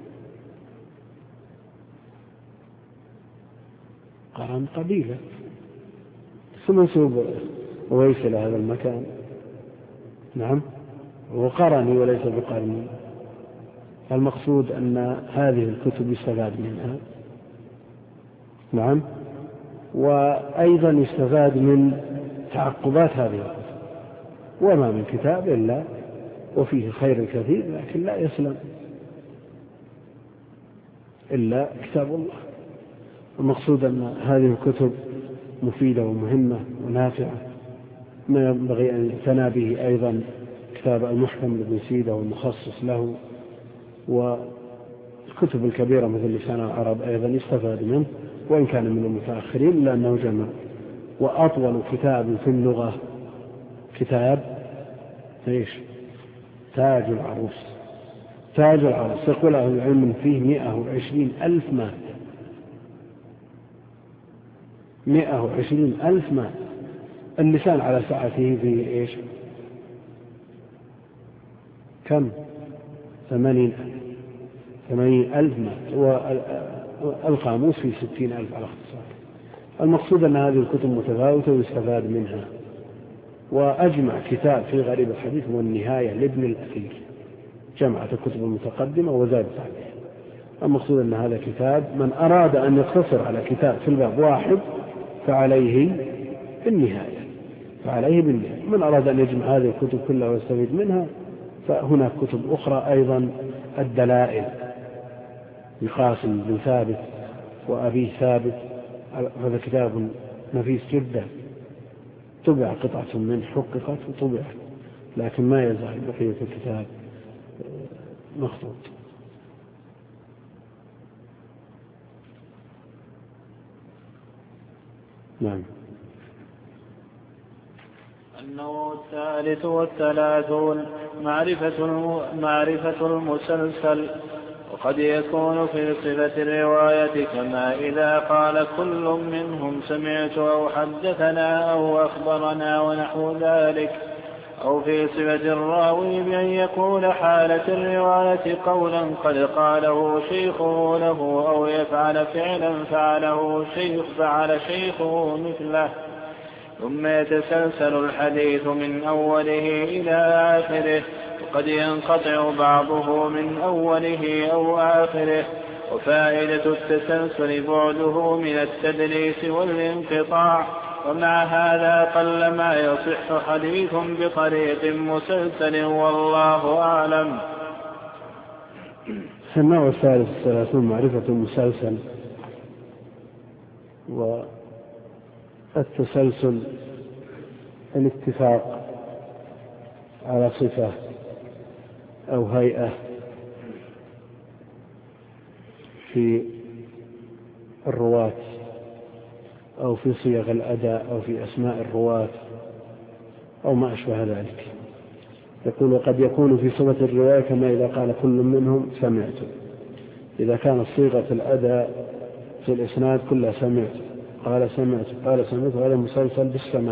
قرن قبيلة منسوب ويس لهذا المكان، نعم، وقرني وليس بقرني. المقصود أن هذه الكتب يستفاد منها، نعم، وأيضا يستفاد من تعقبات هذه الكتب. وما من كتاب إلا وفيه خير كثير، لكن لا يسلم إلا كتاب الله. المقصود أن هذه الكتب مفيدة ومهمة ونافعة. ما ينبغي أن يعتنى به أيضا كتاب المحكم لابن سيدة والمخصص له، والكتب الكبيرة مثل لسان العرب أيضا يستفاد منه وإن كان من المتأخرين، لأنه جمع. وأطول كتاب في اللغة كتاب تاج العروس. تاج العروس يقول أهل العلم فيه 120,000 مادة، 120,000 مادة. اللسان على ساعته فيه كم؟ 80,000 مادة، والقاموس فيه 60,000 على اختصار. المقصود أن هذه الكتب متفاوتة ويستفاد منها. وأجمع كتاب في غريب الحديث هو النهاية لابن الأثير، جمعت الكتب المتقدمة وزادت عليها. المقصود أن هذا كتاب من أراد أن يقتصر على كتاب في الباب واحد فعليه بالنهاية، من أراد أن يجمع هذه الكتب كلها ويستفيد منها فهناك كتب أخرى أيضا. الدلائل لقاسم بن ثابت وأبي ثابت، هذا كتاب نفيس جدا، طبع قطعة منه حققت وطبعت، لكن ما يزال بقية الكتاب مخطوط. نعم. النوع الثالث والثلاثون معرفة المسلسل. وقد يكون في صفة الرواية كما إذا قال كل منهم سمعت أو حدثنا أو أخبرنا ونحو ذلك، أو في صفة الراوي بأن يقول حالة الرواية قولا قد قاله شيخه له، أو يفعل فعلا فعل شيخه مثله، ثم يتسلسل الحديث من أوله إلى آخره، وقد ينقطع بعضه من أوله أو آخره. وفائدة التسلسل بعده من التدليس والانقطاع، ومع هذا قل ما يصح حديث بطريق مسلسل، والله أعلم. النوع الثالث 30 معرفة المسلسل. والتسلسل الاتفاق على صفة أو هيئة في الرواة أو في صيغ الأداء أو في أسماء الرواة أو ما أشبه ذلك. يقول وقد يكون في صفة الرواية كما إذا قال كل منهم سمعت، إذا كانت صيغة الأداء في الإسناد كلها سمعت، قال سمعت هذا مسلسل بالسماع.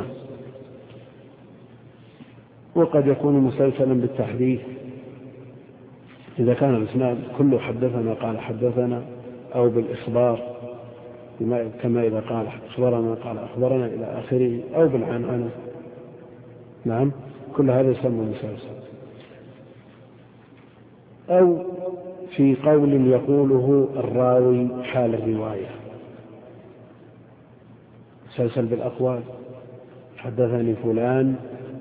وقد يكون مسلسلا بالتحديث إذا كان الإسناد كله حدثنا قال حدثنا، أو بالإخبار كما إذا قال أخبرنا قال أخبرنا إلى آخره، أو بالعنعنة. نعم، كل هذا يسمى مسلسل. أو في قول يقوله الراوي حال الرواية، مسلسل بالأقوال، حدثني فلان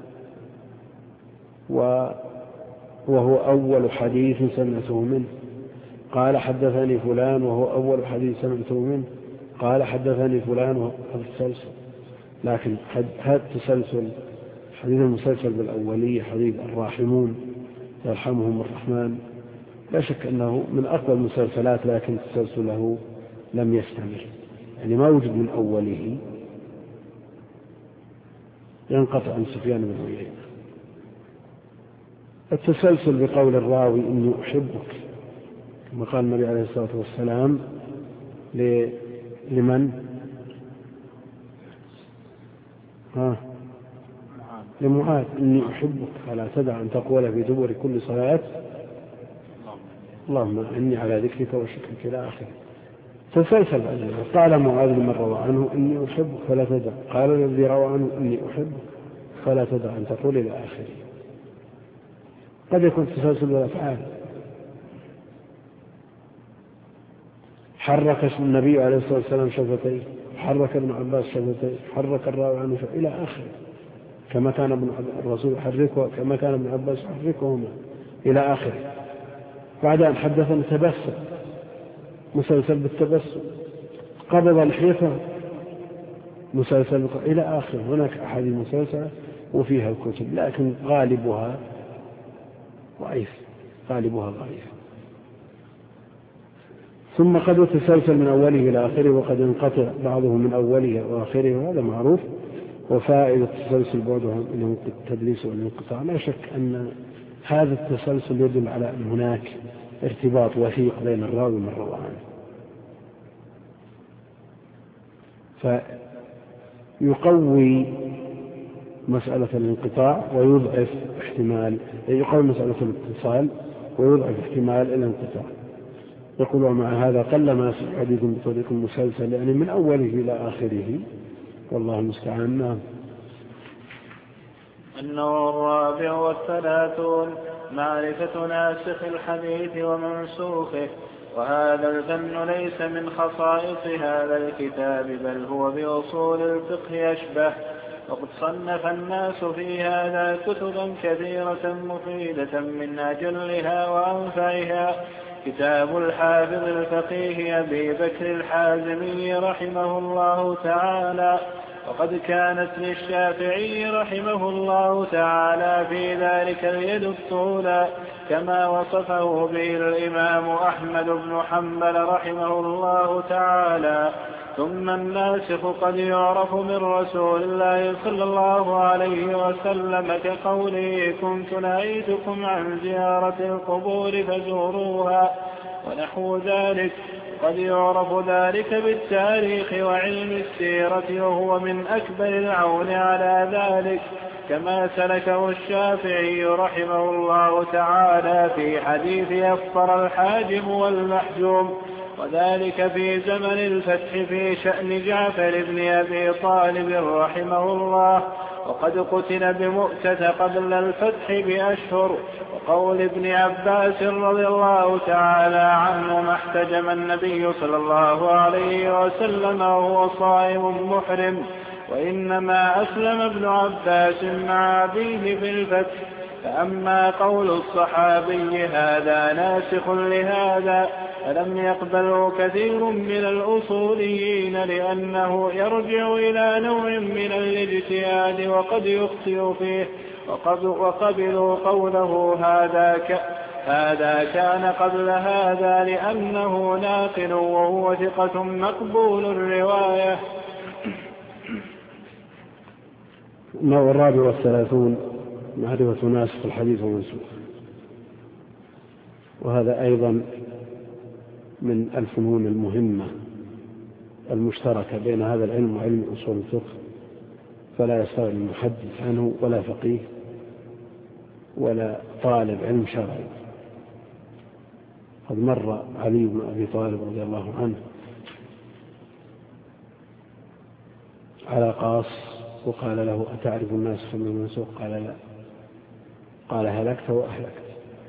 وهو أول حديث سمعته منه، قال حدثني فلان وهو أول حديث سمعته منه، قال حدثني فلان وهو التسلسل. لكن هذا التسلسل حديث المسلسل بالأولية، حديث الراحمون يرحمهم الرحمن، لا شك أنه من أقوى المسلسلات، لكن تسلسله لم يستمر، يعني ما وجد من أوله، ينقطع عن سفيان بن عيينة. التسلسل بقول الراوي إني أحبك، كما قال النبي عليه الصلاة والسلام لمن؟ لمعاذ، إني أحبك فلا تدع أن تقول في دبر كل صلاة اللهم إني على ذكرك وشكرك إلى آخره. تسلسل أجله. قال معاذ لمن روى عنه إني أحبك فلا تدع، قال الذي روى عنه إني أحبك فلا تدع أن تقول إلى آخره. قد يكون تسلسل بالأفعال. حرك النبي عليه الصلاة والسلام شفتيه، حرك ابن عباس شفتيه، حرك الراوي عنه إلى آخره، كما كان الرسول يحركه، كما كان ابن عباس يحركهما إلى آخره. بعد أن حدثنا تبسم، مسلسل بالتبسم، قبض لحيته، مسلسل إلى آخره. هناك أحاديث مسلسلة وفيها الكتب، لكن غالبها ضعيف، غالبها ضعيف. ثم قد يتسلسل من أوله إلى آخره، وقد ينقطع بعضه من أوله وآخره، وهذا معروف. وفائدة التسلسل بعدها من التدليس والانقطاع. لا شك أن هذا التسلسل يدل على أن هناك ارتباط وثيق بين الراوي ومن روى عنه، فيقوي مسألة الانقطاع ويضعف احتمال، يقوي مسألة الاتصال ويضعف احتمال الانقطاع. يقول ومع هذا قل ما في حديث بطريق مسلسل، يعني من أوله إلى آخره، والله المستعان. نعم. النوع الرابع والثلاثون معرفة ناسخ الحديث ومنسوخه، وهذا الفن ليس من خصائص هذا الكتاب، بل هو بأصول الفقه أشبه. وقد صنف الناس في هذا كتبا كثيرة مفيدة، من أجلها وأنفعها كتاب الحافظ الفقيه أبي بكر الحازمي رحمه الله تعالى. وقد كانت للشافعي رحمه الله تعالى في ذلك اليد الطولى، كما وصفه به الإمام أحمد بن حنبل رحمه الله تعالى. ثم الناسخ قد يعرف من رسول الله صلى الله عليه وسلم، كقوله كنت نهيتكم عن زيارة القبور فزوروها ونحو ذلك. قد يعرف ذلك بالتاريخ وعلم السيرة، وهو من أكبر العون على ذلك، كما سلكه الشافعي رحمه الله تعالى في حديث أفطر الحاجم والمحجوم، وذلك في زمن الفتح في شأن جعفر بن أبي طالب رحمه الله، وقد قتل بمؤتة قبل الفتح بأشهر. وقول ابن عباس رضي الله تعالى عنه ما احتجم النبي صلى الله عليه وسلم وهو صائم محرم، وإنما أسلم ابن عباس مع أبيه في الفتح. فأما قول الصحابي هذا ناسخ لهذا فلم يقبله كثير من الأصوليين، لأنه يرجع إلى نوع من الاجتهاد وقد يخطئ فيه، وقبلوا قوله هذا كان قبل هذا لأنه ناقل وهو ثقة مقبول الرواية. النوع 34 معرفة ناسخ الحديث ومنسوخ، وهذا أيضا من الفنون المهمة المشتركة بين هذا العلم وعلم أصول الفقه، فلا يستغني المحدث عنه ولا فقيه ولا طالب علم شرعي. قد مر علي بن أبي طالب رضي الله عنه على قاص وقال له: أتعرف الناسخ من المنسوخ؟ قال: لا. قال: هلكت وأهلكت،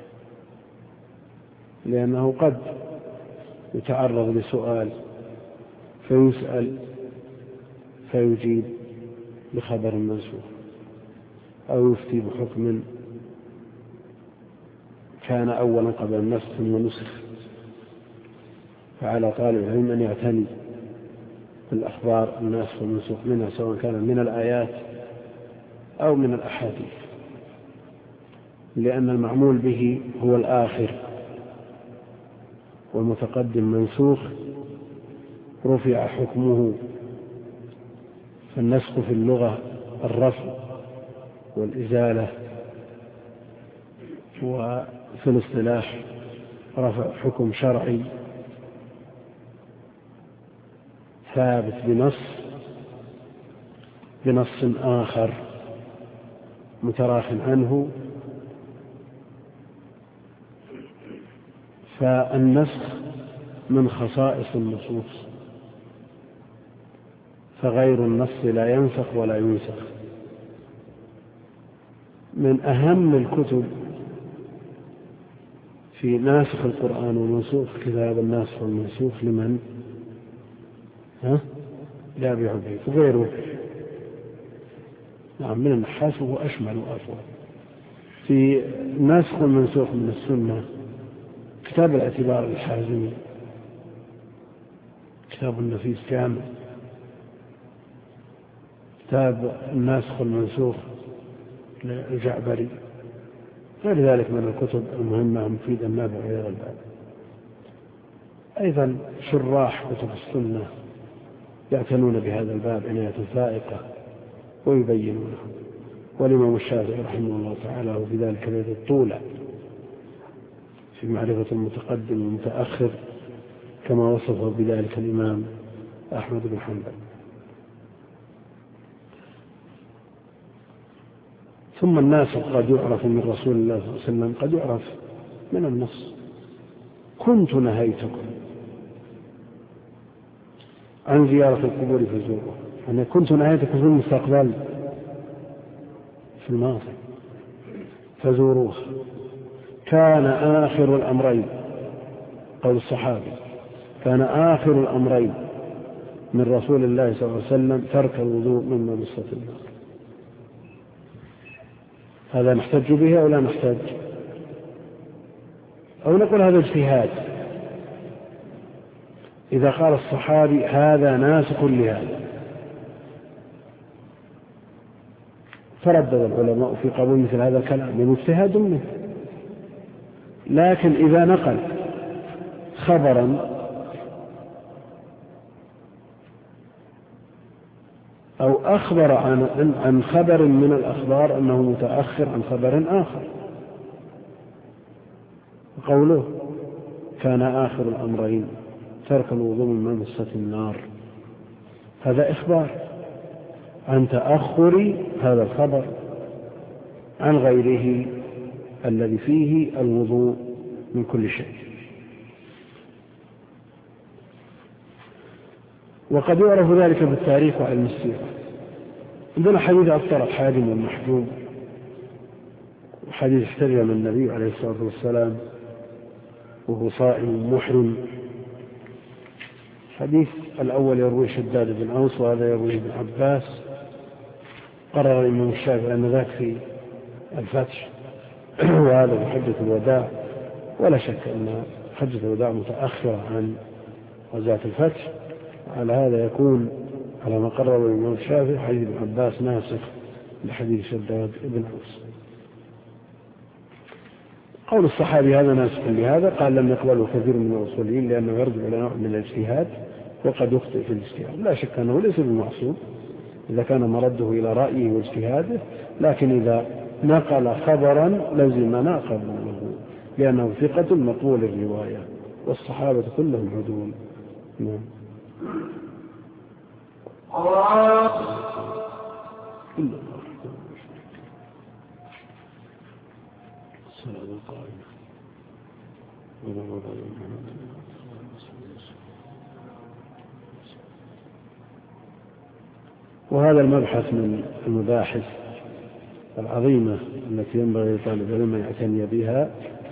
لأنه قد يتعرض لسؤال فيسأل فيجيب بخبر منسوخ، أو يفتي بحكم كان أولا قبل النسخ ثم نسخ. فعلى طالب العلم أن يعتني بالأخبار الناسخ والمنسوخ منها، سواء كان من الآيات أو من الأحاديث، لأن المعمول به هو الآخر، والمتقدم منسوخ رفع حكمه. فالنسخ في اللغة الرفع والإزالة، وفي الاصطلاح رفع حكم شرعي ثابت بنص آخر متراخٍ عنه. فالنسخ من خصائص النصوص، فغير النص لا ينسخ ولا ينسخ. من أهم الكتب في ناسخ القرآن والمنسوخ كتاب الناسخ والمنسوخ لمن؟ لأبي عبيد وغيره. نعم، من النحاس وهو أشمل وأفضل. في الناسخ والمنسوخ من السنة كتاب الاعتبار الحازمي، كتاب النفيس كامل. كتاب الناسخ والمنسوخ للجعبري، غير ذلك من الكتب المهمة المفيدة النافعة في هذا الباب. أيضا شراح كتب السنة يعتنون بهذا الباب عناية فائقة ويبينونه. والإمام الشافعي رحمه الله تعالى وفي ذلك اليد الطولة في معرفة المتقدم والمتأخر، كما وصفه بذلك الإمام أحمد بن حنبل. ثم الناسخ قد يعرف من رسول الله صلى الله عليه وسلم، قد يعرف من النص. كنت نهيتكم عن زيارة القبور فزوروها، يعني كنت نهيتكم في المستقبل، في الماضي، فزوروها. كان آخر الأمرين، قول الصحابي، كان آخر الأمرين من رسول الله صلى الله عليه وسلم ترك الوضوء مما مست النار. هذا نحتج به أو لا نحتج؟ أو نقول هذا اجتهاد؟ إذا قال الصحابي هذا ناسخ لهذا، تردد العلماء في قبول مثل هذا الكلام، من اجتهاد منه. لكن إذا نقل خبرا أو أخبر عن خبر من الأخبار أنه متأخر عن خبر آخر، قوله كان آخر الأمرين ترك الوضوء مما مست النار، هذا إخبار عن تأخر هذا الخبر عن غيره الذي فيه الوضوء من كل شيء. وقد يعرف ذلك بالتاريخ وعلم السيرة. عندنا حديث أفطر الحاجم والمحجوم، وحديث احتجم النبي عليه الصلاة والسلام وهو صائم محرم. الحديث الأول يروي شداد بن أوس، وهذا يروي ابن عباس. قرر الإمام الشافعي أن ذاك في الفتح وهذا في حجة الوداع، ولا شك أن حجة الوداع متأخرة عن غزاة الفتح. على هذا يكون على ما قرر الإمام الشافعي حديث ابن عباس ناسخ لحديث شداد بن أوس. قول الصحابي هذا ناسخ لهذا، قال لم يقبله كثير من الأصوليين لأنه يرجع إلى نوع من الاجتهاد وقد يخطئ في الاجتهاد. لا شك أنه ليس بالمعصوم إذا كان مرده إلى رأيه واجتهاده، لكن إذا نقل خبرا لزمنا قبوله لأنه ثقة مقبول الرواية، والصحابة كلهم عدول. نعم. وهذا المبحث من المباحث العظيمة التي ينبغي لطالب العلم أن يعتني بها،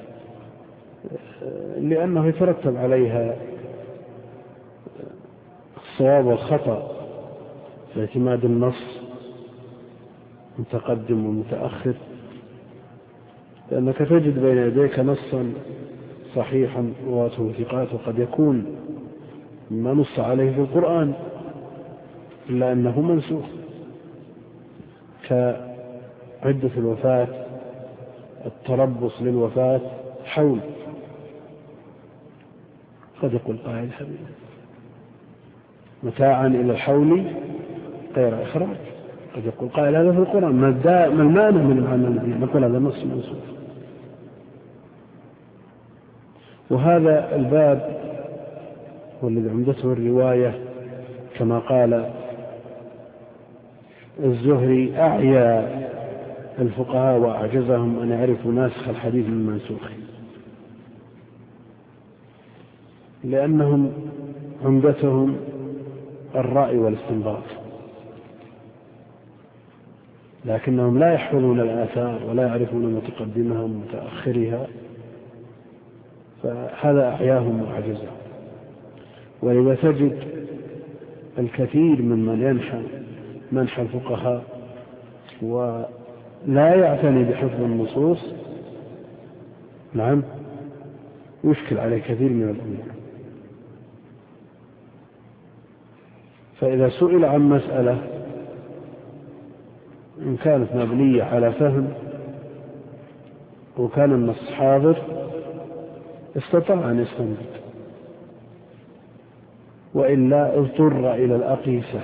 لأنه يترتب عليها الصواب والخطأ في اعتماد النص متقدم ومتأخر، لأنك تجد بين يديك نصا صحيحا رواته ثقات وقد يكون ما نص عليه في القرآن إلا أنه منسوخ، كعدة الوفاة، التربص للوفاة حول. قد يقول قائل حبيبي متاعا إلى الحول غير إخراج، قد يقول قائل هذا في القرآن، ما المانع من العمل به؟ نقول هذا نص منسوخ. وهذا الباب والذي عمدته الرواية كما قال الزهري أعيا الفقهاء وأعجزهم أن يعرفوا ناسخ الحديث من منسوخه، لأنهم عمدتهم الرأي والاستنباط، لكنهم لا يحفظون الآثار ولا يعرفون متقدمها ومتأخرها، فهذا أعياهم وأعجزهم. ولذا تجد الكثير من ينحى منحى الفقهاء ولا يعتني بحفظ النصوص، نعم، يشكل عليه كثير من الأمور. فإذا سئل عن مسألة إن كانت مبنية على فهم وكان النص حاضر استطاع أن يستنبط، وإلا اضطر إلى الأقيسة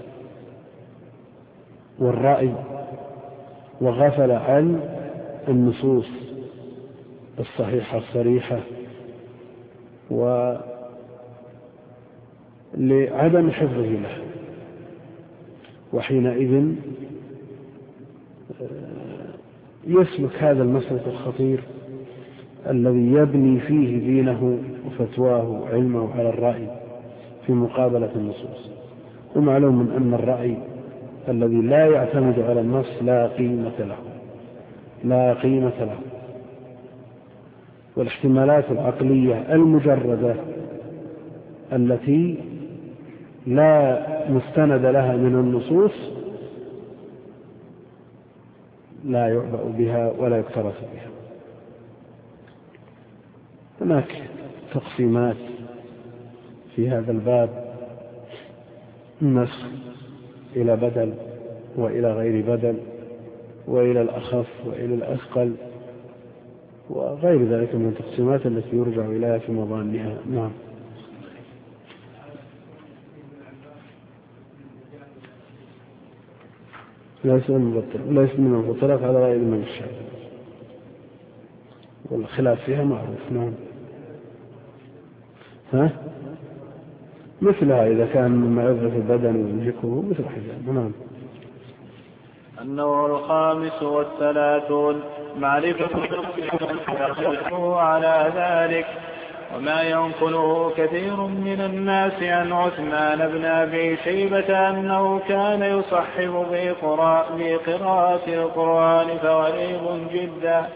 والرأي وغفل عن النصوص الصحيحة الصريحة، ولعدم حفظه له. وحينئذ يسلك هذا المسلك الخطير الذي يبني فيه دينه وفتواه وعلمه على الرأي في مقابلة النصوص. ومعلوم أن الرأي الذي لا يعتمد على النص لا قيمة له. والاحتمالات العقلية المجردة التي لا مستند لها من النصوص لا يعبأ بها ولا يكترث بها. هناك تقسيمات في هذا الباب، النسخ إلى بدل وإلى غير بدل وإلى الأخف وإلى الأثقل وغير ذلك من التقسيمات التي يرجع إليها في مظانها. نعم. ليس من المبطلات على رأي الإمام الشافعي، والخلاف فيها معروف. نعم. مثلها إذا كان مما يضعف البدن ويمسكه مثل حجاب. نعم. النوع الخامس والثلاثون معرفة على ذلك، وما ينقله كثير من الناس عن عثمان بن أبي شيبة أنه كان يصحب بقراءة القرآن فغريب جدا،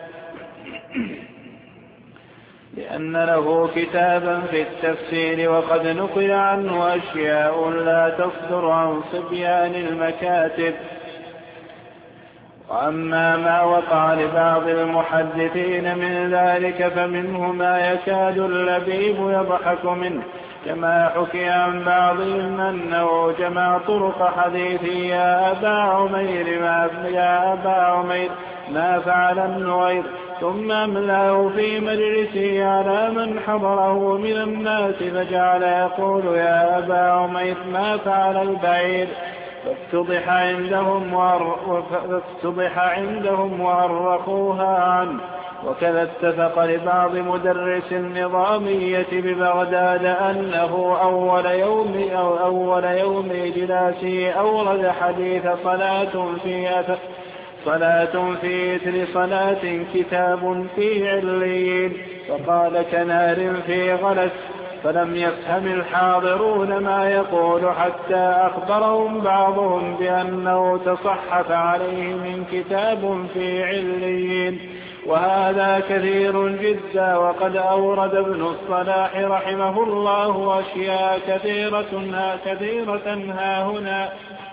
لأن له كتابا في التفسير وقد نقل عنه أشياء لا تصدر عن صبيان المكاتب. وأما ما وقع لبعض المحدثين من ذلك فمنه ما يكاد اللبيب يضحك منه، كما حكي عن بعضهم أنه جمع طرق حديث يا أبا عمير ما فعل النغير ثم أملاه في مجلسه على من حضره من الناس فجعل يقول يا أبا عمير ما فعل البعير فافتضح عندهم وأرخوها عنه. وكذا اتفق لبعض مدرس النظامية ببغداد أنه أول يوم إجلاسه أورد حديث صلاة في إثر صلاة كتاب في عليين فقال كنار في غلس فلم يفهم الحاضرون ما يقول حتى أخبرهم بعضهم بأنه تصحف عليه من كتاب في عليين وهذا كثير جدا. وقد أورد ابن الصلاح رحمه الله أشياء كثيرة هاهنا.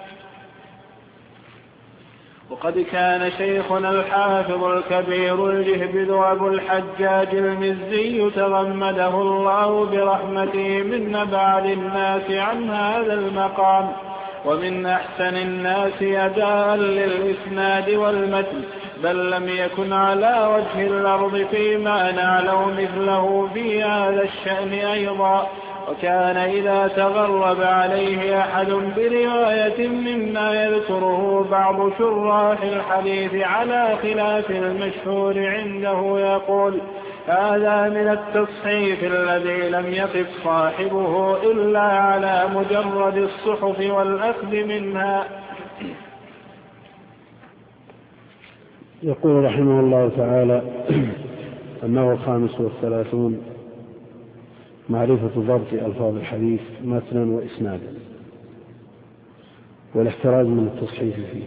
وقد كان شيخنا الحافظ الكبير الجهبذ أبو الحجاج المزي تغمده الله برحمته من أبعد الناس عن هذا المقام ومن أحسن الناس أداء للإسناد والمتن، بل لم يكن على وجه الأرض فيما نعلم مثله في هذا الشأن أيضا. وكان إذا تغرب عليه أحد برواية مما يذكره بعض شراح الحديث على خلاف المشهور عنده يقول هذا من التصحيف الذي لم يقف صاحبه إلا على مجرد الصحف والأخذ منها. يقول رحمه الله تعالى أنه 35 معرفة ضبط ألفاظ الحديث متنا وإسنادا والاحتراز من التصحيف فيه.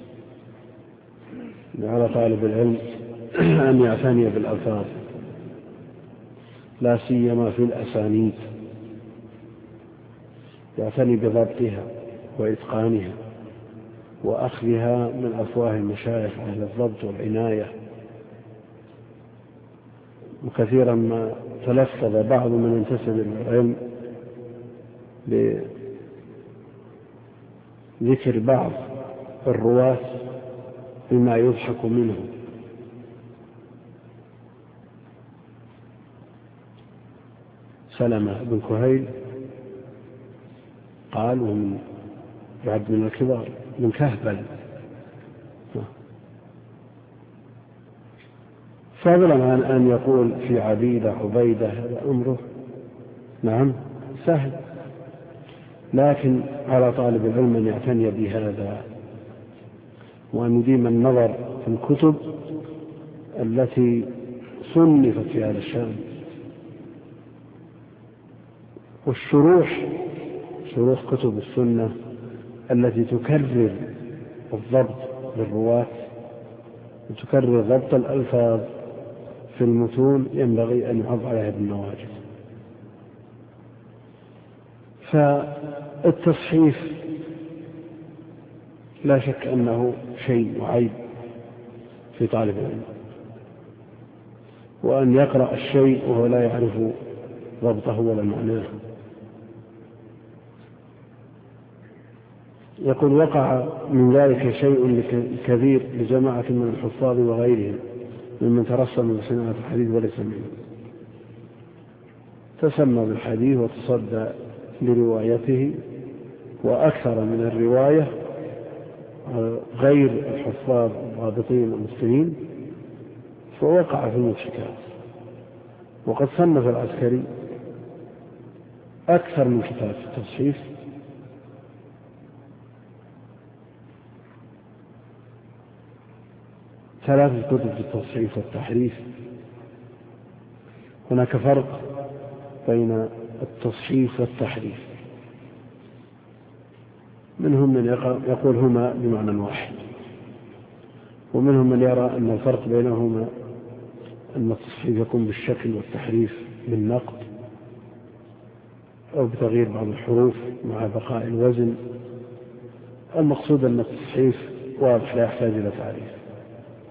على طالب العلم أن يعتني بالألفاظ لا سيما في الأسانيد، يعتني بضبطها وإتقانها وأخذها من أفواه المشايخ أهل الضبط والعناية. وكثيرا ما تلفظ بعض من انتسب العلم بذكر بعض الرواة بما يضحك منه، سلمة بن كهيل قال ومن بعد من الكبار من كهبل، فضلا عن أن يقول في عبيدة عبيدة هذا أمره نعم سهل، لكن على طالب العلم أن يعتني بهذا وأن يديم النظر في الكتب التي صنفت في هذا الشأن والشروح كتب السنة التي تكرر الضبط للرواة وتكرر ضبط الألفاظ في المتون ينبغي أن يعض عليها بالنواجذ. فالتصحيف لا شك أنه شيء وعيب في طالب العلم، وأن يقرأ الشيء وهو لا يعرف ضبطه ولا معناه. يقول وقع من ذلك شيء كبير لجماعة من الحفاظ وغيرهم ممن ترسم بصناعة الحديث وليس منه، تسمى بالحديث وتصدى لروايته وأكثر من الرواية غير الحفاظ الضابطين المسلمين، فوقع في المشكلات. وقد صنف العسكري أكثر من كتاب في التصحيف، ثلاث كتب في التصحيف والتحريف. هناك فرق بين التصحيف والتحريف، منهم من يقول هما بمعنى واحد، ومنهم من يرى أن الفرق بينهما أن التصحيف يكون بالشكل والتحريف بالنقد أو بتغيير بعض الحروف مع بقاء الوزن. المقصود أن التصحيف واضح لا يحتاج إلى تعريف،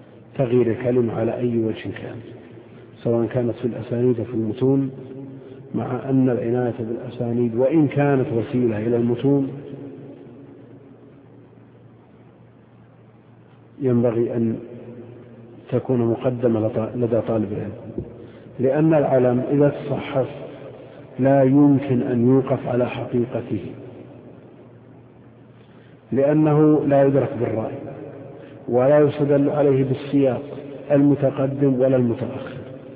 تغيير الكلمة على أي وجه كان، سواء كانت في الأسانيد في المتون مع أن العناية بالأسانيد وإن كانت وسيلة إلى المتون ينبغي أن تكون مقدمة لدى طالب العلم، لأن العلم إذا تصحف لا يمكن أن يوقف على حقيقته، لأنه لا يدرك بالرأي ولا يستدل عليه بالسياق المتقدم ولا المتأخر.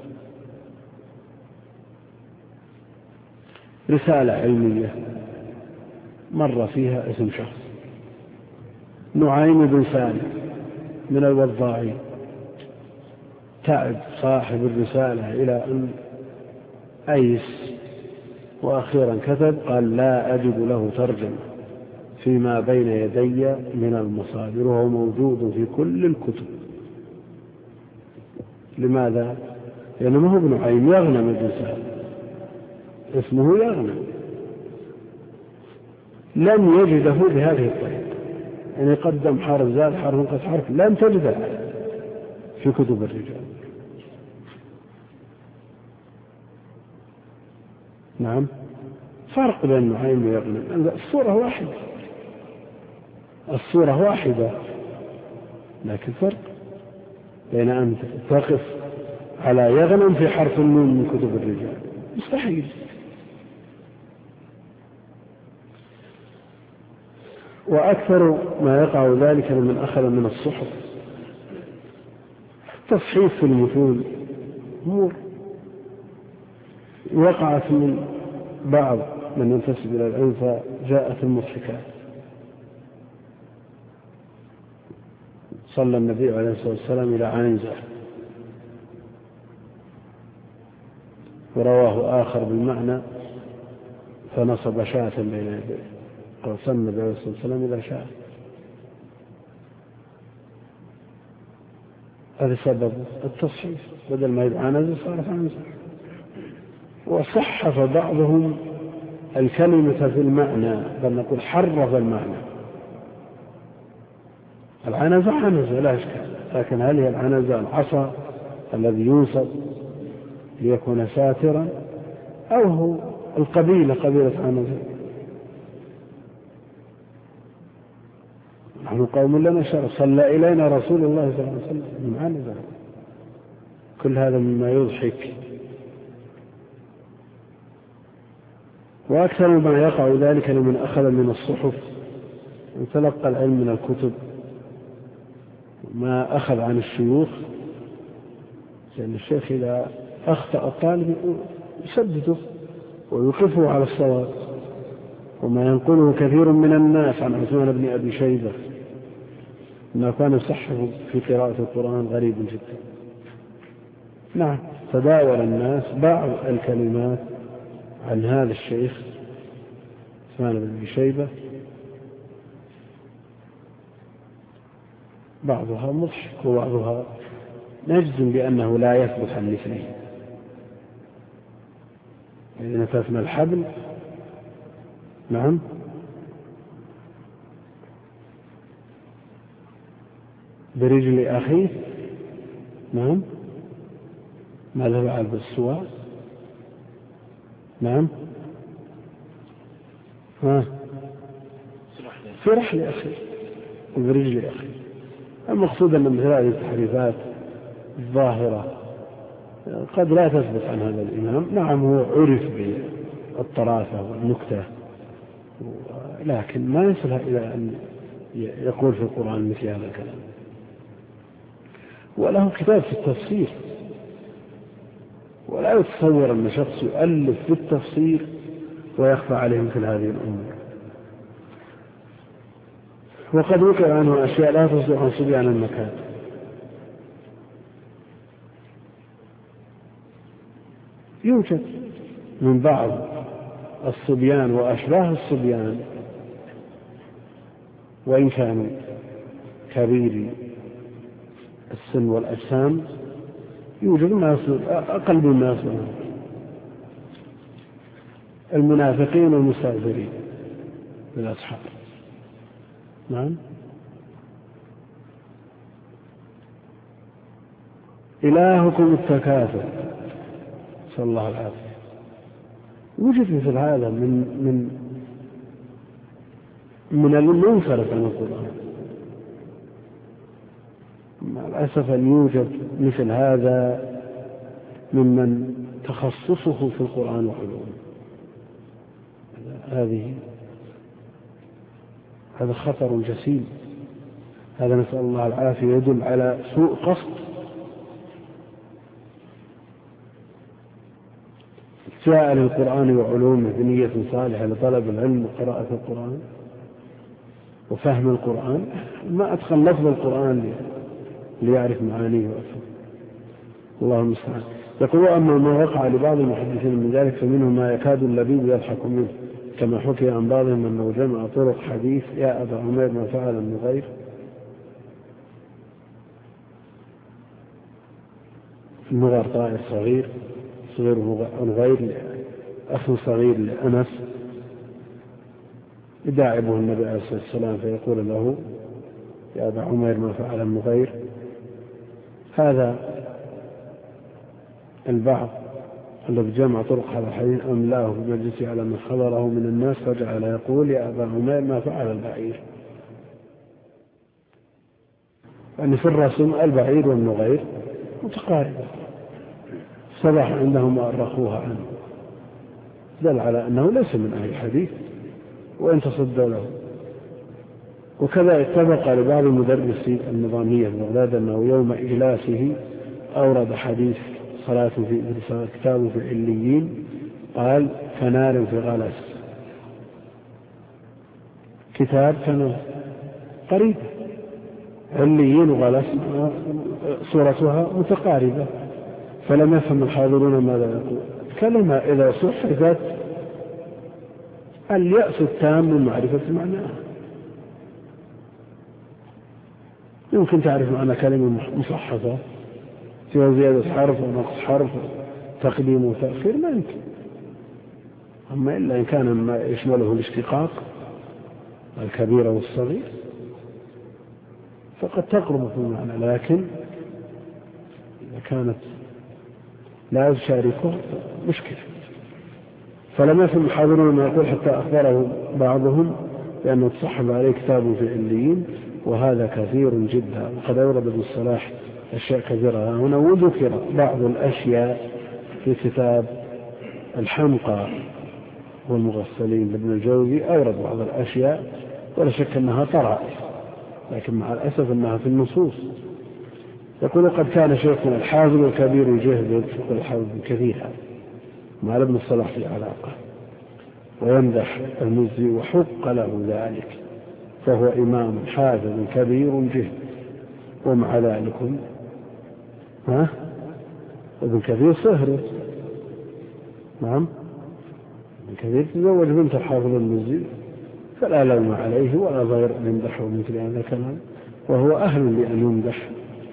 رسالة علمية مر فيها اسم شخص نعيم بن سالم من الوضاعين، تعب صاحب الرسالة إلى أن أيس، وأخيرا كتب قال لا أجد له ترجمة فيما بين يدي من المصادر، وهو موجود في كل الكتب. لماذا؟ لأنه ما هو ابن نعيم يغنم الرسالة، اسمه يغنم، لم يجده بهذه الطريقة، يعني قدم حرف زاد حرف نقص حرف لم تجده في كتب الرجال. نعم، فرق بين نعيم ويغنم، الصورة واحدة، الصورة واحدة، لكن فرق بين أن تقف على يغنم في حرف النون من كتب الرجال مستحيل. وأكثر ما يقع ذلك من أخذ من الصحف تصحيف في المتون أمور وقعت من بعض من ينتسب إلى العلم فجاءت المضحكات. صلى النبي عليه الصلاة والسلام إلى عنزة، ورواه آخر بالمعنى فنصب شاة بين يديه، قال صلى النبي عليه الصلاة والسلام إلى شاة. هذا سبب التصحيف، بدل ما يدعى عنزة صارت عنزة. وصحف بعضهم الكلمة في المعنى، بل نقول حرف المعنى. العنزة عنزة لا إشكال، لكن هل هي العنزة العصا الذي ينصب ليكون ساترا، أو هو القبيلة قبيلة عنزة؟ نحن قوم لنا شرف، صلى إلينا رسول الله صلى الله عليه وسلم من عنزة. كل هذا مما يضحك. وأكثر ما يقع ذلك لمن أخذ من الصحف وتلقى العلم من الكتب ما أخذ عن الشيوخ، لأن الشيخ إذا أخطأ الطالب يسدده ويوقفه على الصواب. وما ينقله كثير من الناس عن عثمان بن أبي شيبة أنه كان يصحح في قراءة القرآن غريب جدا. نعم، تداول الناس بعض الكلمات عن هذا الشيخ عثمان بن أبي شيبة، بعضها مضحك وبعضها نجزم بأنه لا يثبت عن مثله. إذا نفثنا الحبل، نعم، برجل أخيه، نعم، ماذا فعل بالسواء؟ نعم، في رحل أخيه وبرجل أخيه. المقصود أن مثل هذه التحريفات الظاهرة قد لا تثبت عن هذا الإمام. نعم، هو عرف بالطرافة والنكتة، لكن ما يصلها إلى أن يقول في القرآن مثل هذا الكلام. وله كتاب في التفسير، ولا يتصور أن شخص يؤلف في التفسير ويخفى عليه مثل هذه الأمور. وقد وقع عنه أشياء لا تصدق عن صبيان المكان. يوجد من بعض الصبيان وأشباه الصبيان وإن كانوا كبير السن والأجسام، يوجد ناس أقل من الناس، المنافقين والمستهزئين بالأصحاب. نعم، إلهكم التكاثر، صلى الله العافية. وجد مثل هذا من المنصرف عن القرآن. مع الأسف أن يوجد مثل هذا ممن تخصصه في القرآن وعلومه. هذا خطر جسيم. هذا نسأل الله العافية يدل على سوء قصد جاء للقرآن وعلومه بنية صالحة لطلب العلم وقراءة القرآن وفهم القرآن، ما أدخل لفظ القرآن ليعرف معانيه وأفهم. الله المستعان. يقول: أما ما وقع لبعض المحدثين من ذلك فمنهم ما يكاد اللبيب يضحك منه، كما حكي عن بعضهم أنه جمع طرق حديث يا أبا عمير ما فعل من غير النغر طائر صغير غير أخ صغير لأنس يداعبه النبي عليه الصلاة والسلام فيقول له يا أبا عمير ما فعل من غير. هذا البعض الذي جمع طرق هذا الحديث أملاه بمجلسه على من حضره من الناس فجعل يقول يا أبا عمير ما فعل البعير. يعني في الرسم البعير والنغير متقاربة، صباح عندهم أرخوها عنه، دل على أنه ليس من أهل الحديث وإن تصدوا له. وكذا اتفق لبعض المدرسين النظامية في بغداد أنه يوم إجلاسه أورد حديث صلاة في كتاب في العليين قال كنار في غلس، كتاب كان قريب عليين وغلس صورتها متقاربة، فلم يفهم الحاضرون ماذا يقول. كلمة إذا صحفت اليأس التام من معرفة معناها. يمكن تعرف معنى كلمة مصحفة فيها زيادة حرف ونقص حرف تقديم وتأخير، ما يمكن. أما إلا إن كان ما يشمله الاشتقاق الكبير والصغير فقد تقرب في المعنى، لكن إذا كانت لا يشاركه مشكلة. فلم يفهم الحاضرون ما يقول حتى أخبره بعضهم بأنه تصحب عليه كتاب في عليين، وهذا كثير جدا. وقد أورد ابن الصلاح أشياء كثيرة هنا، وذكر بعض الأشياء في كتاب الحمقى والمغسلين لابن الجوزي، أورد بعض الأشياء ولا شك أنها طرائف، لكن مع الأسف أنها في النصوص. يقول قد كان شيخنا الحافظ الكبير الجهد يدفق الحافظ كثيرا مع ابن الصلاح في العلاقة ويمدح المزي وحق له ذلك، فهو إمام حافظ كبير جهد. ومع ذلك ابن كثير صهره، نعم ابن كثير تزوج بنت الحافظ المزي فلا لوم عليه ولا ضير يمدحه مثل هذا الكلام، وهو أهل لأن يمدح.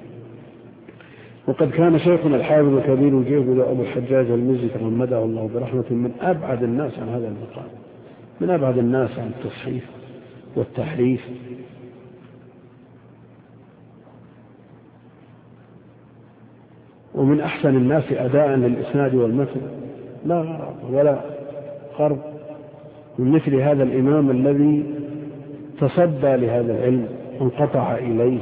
وقد كان شيخنا الحافظ الكبير الجهد أبو الحجاج المزي تغمده الله برحمة من أبعد الناس عن هذا المقام، من أبعد الناس عن التصحيف والتحريف. ومن أحسن الناس أداء للإسناد والمتن، لا غرب ولا قرب من مثل هذا الإمام الذي تصدى لهذا العلم انقطع إليه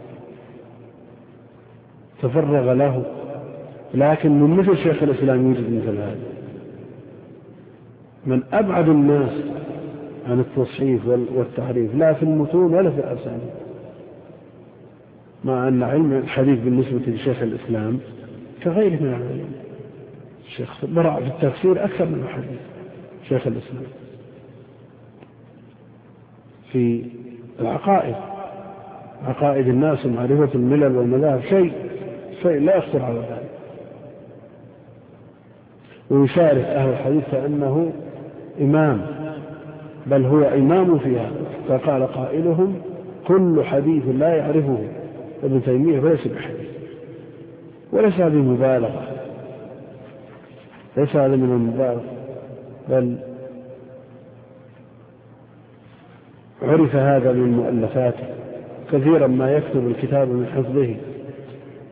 تفرغ له. لكن من مثل شيخ الإسلام يوجد مثل هذا، من أبعد الناس عن التصحيف والتحريف لا في المتون ولا في الأسانيد، مع أن علم الحديث بالنسبة لشيخ الإسلام كغيره من العلم. الشيخ برع في التفسير أكثر من الحديث شيخ الإسلام. في العقائد، عقائد الناس ومعرفة الملل والمذاهب شيء لا يخطر على ذلك. ويشارك أهل الحديث كأنه إمام، بل هو إمام في هذا. فقال قائلهم كل حديث لا يعرفه ابن تيمية فليس بحديث. وليس هذه مبالغة، ليس هذا من المبالغة، بل عرف هذا من مؤلفاته. كثيرا ما يكتب الكتاب من حفظه،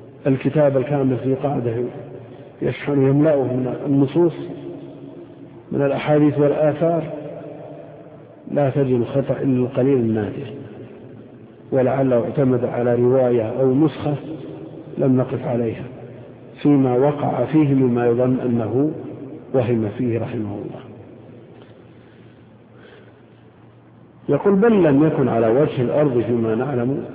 الكتاب الكامل في قاعدة يشحن يملأه من النصوص من الأحاديث والآثار لا تجد خطأ إلا القليل النادر، ولعله اعتمد على رواية أو نسخة لم نقف عليها فيما وقع فيه مما يظن أنه وهم فيه رحمه الله. يقول بل لم يكن على وجه الأرض فيما نعلم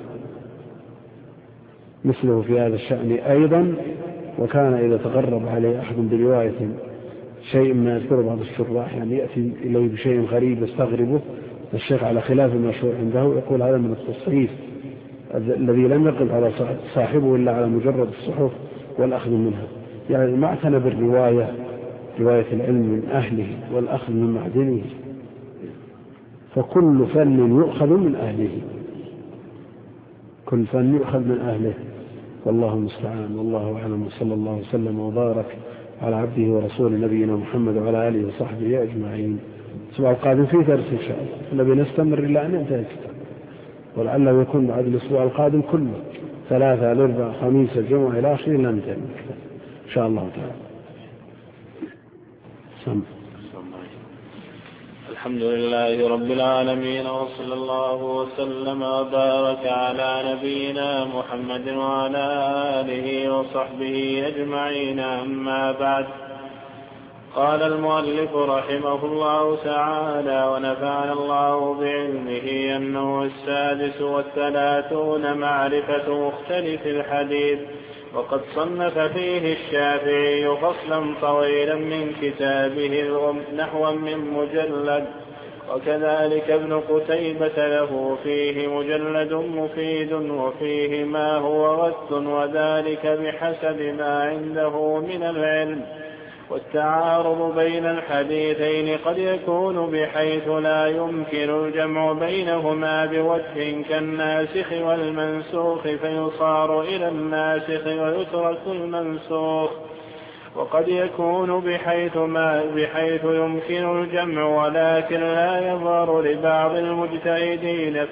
مثله في هذا الشأن أيضا، وكان إذا تقرب عليه أحد برواية شيء ما يذكر بعض الشراح يعني يأتي إليه بشيء غريب يستغربه، الشيخ على خلاف المشهور عنده يقول هذا من التصحيف الذي لم يقف على صاحبه إلا على مجرد الصحف والأخذ منها، يعني ما اعتنى بالرواية رواية العلم من أهله والأخذ من معدنه، فكل فن يؤخذ من أهله، كل فن يؤخذ من أهله، والله المستعان، والله أعلم، وصلى الله وسلم وبارك على عبده ورسوله نبينا محمد وعلى آله وصحبه أجمعين. الأسبوع القادم في درس إن شاء الله، نبي نستمر إلا أن ينتهي الكتاب، ولعله يكون بعد الأسبوع القادم كله 3 الأربعاء خميس الجمعة إلى آخره لا ننتهي الكتاب إن شاء الله تعالى. الحمد لله رب العالمين، وصلى الله وسلم وبارك على نبينا محمد وعلى آله وصحبه أجمعين. أما بعد، قال المؤلف رحمه الله تعالى ونفعنا الله بعلمه النوع 36 معرفة مختلف الحديث. وقد صنف فيه الشافعي فصلا طويلا من كتابه نحوا من مجلد، وكذلك ابن قتيبة له فيه مجلد مفيد وفيه ما هو غث، وذلك بحسب ما عنده من العلم. والتعارض بين الحديثين قد يكون بحيث لا يمكن الجمع بينهما بوجه كالناسخ والمنسوخ فيصار إلى الناسخ ويترك المنسوخ، وقد يكون بحيث يمكن الجمع ولكن لا يظهر لبعض المجتهدين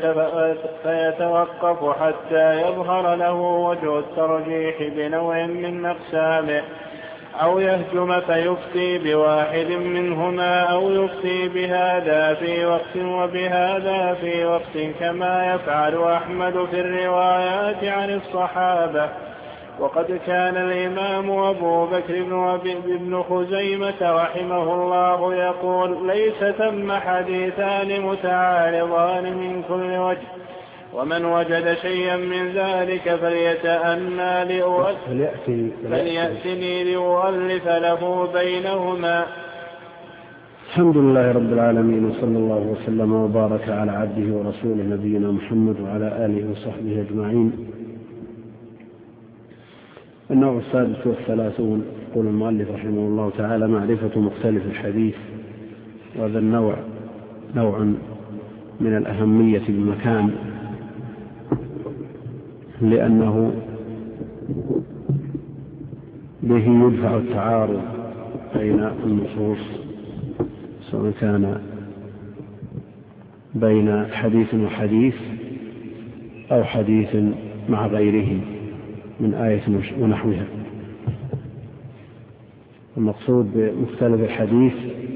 فيتوقف حتى يظهر له وجه الترجيح بنوع من أقسامه، أو يهجم فيفتي بواحد منهما، أو يفتي بهذا في وقت وبهذا في وقت، كما يفعل أحمد في الروايات عن الصحابة. وقد كان الإمام أبو بكر بن خزيمة رحمه الله يقول: ليس ثم حديثان متعارضان من كل وجه، ومن وجد شيئا من ذلك فليأتني لأؤلف له بينهما. الحمد لله رب العالمين، وصلى الله وسلم وبارك على عبده ورسوله نبينا محمد وعلى آله وصحبه أجمعين. النوع 36 يقول المؤلف رحمه الله تعالى: معرفة مختلف الحديث. وهذا النوع نوع من الأهمية بمكان، لأنه به يدفع التعارض بين النصوص، سواء كان بين حديث وحديث أو حديث مع غيره من آية ونحوها. المقصود بمختلف الحديث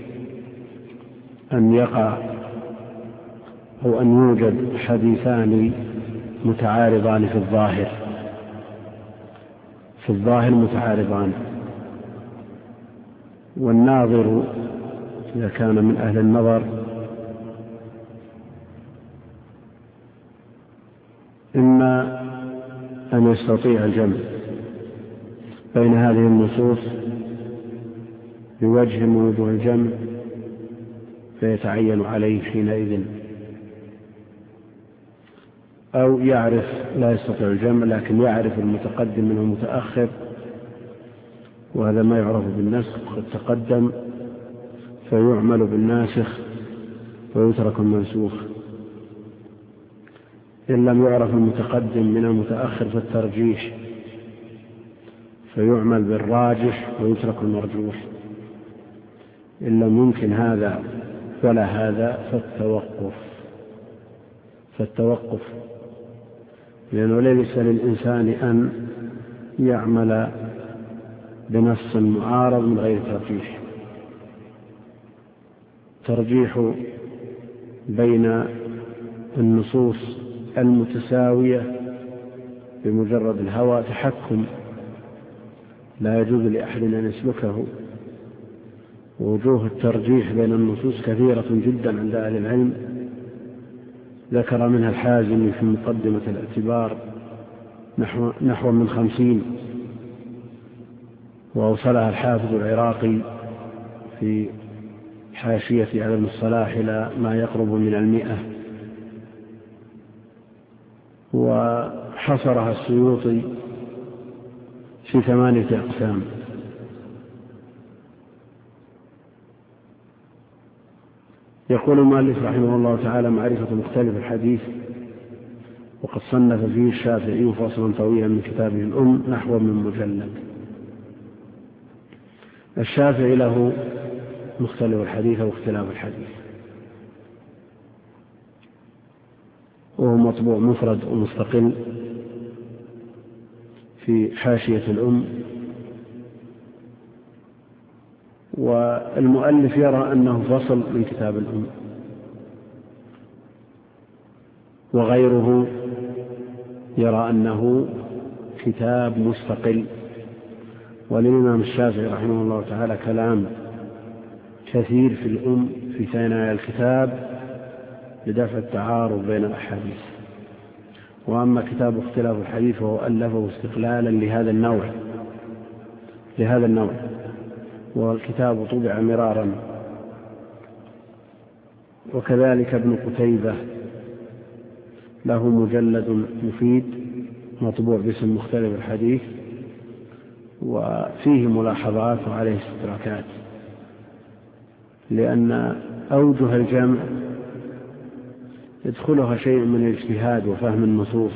أن يقع أو أن يوجد حديثان متعارضان في الظاهر متعارضان، والناظر إذا كان من أهل النظر إما أن يستطيع الجمع بين هذه النصوص بوجه من وجوه الجمع فيتعين عليه حينئذ، أو يعرف لا يستطيع الجمع لكن يعرف المتقدم من المتأخر، وهذا ما يعرف بالنسخ، قد تقدم فيعمل بالناسخ ويترك المنسوخ. إن لم يعرف المتقدم من المتأخر فالترجيح، فيعمل بالراجح ويترك المرجوح. إن لم يمكن هذا ولا هذا فالتوقف، لأنه ليس للإنسان أن يعمل بنص معارض من غير ترجيح، ترجيح بين النصوص المتساوية بمجرد الهوى تحكم لا يجوز لأحد أن يسلكه. ووجوه الترجيح بين النصوص كثيرة جدا عند أهل العلم، ذكر منها الحازمي في مقدمة الاعتبار نحو من 50، وأوصلها الحافظ العراقي في حاشية علم الصلاح إلى ما يقرب من 100، وحصرها السيوطي في 8 أقسام. يقول المؤلف رحمه الله تعالى: معرفة مختلف الحديث. وقد صنف فيه الشافعي فصلا طويلا من كتابه الأم نحو من مجلد. الشافعي له مختلف الحديث أو اختلاف الحديث، وهو مطبوع مفرد ومستقل في حاشية الأم. والمؤلف يرى أنه فصل من كتاب الأم، وغيره يرى أنه كتاب مستقل. وللإمام الشافعي رحمه الله تعالى كلام كثير في الأم في ثنايا الكتاب لدفع التعارض بين الأحاديث. وأما كتاب اختلاف الحديث فهو ألفه استقلالا لهذا النوع، والكتاب طبع مرارا. وكذلك ابن قتيبة له مجلد مفيد مطبوع باسم مختلف الحديث، وفيه ملاحظات وعليه استدراكات، لأن أوجه الجمع يدخلها شيء من الاجتهاد وفهم النصوص،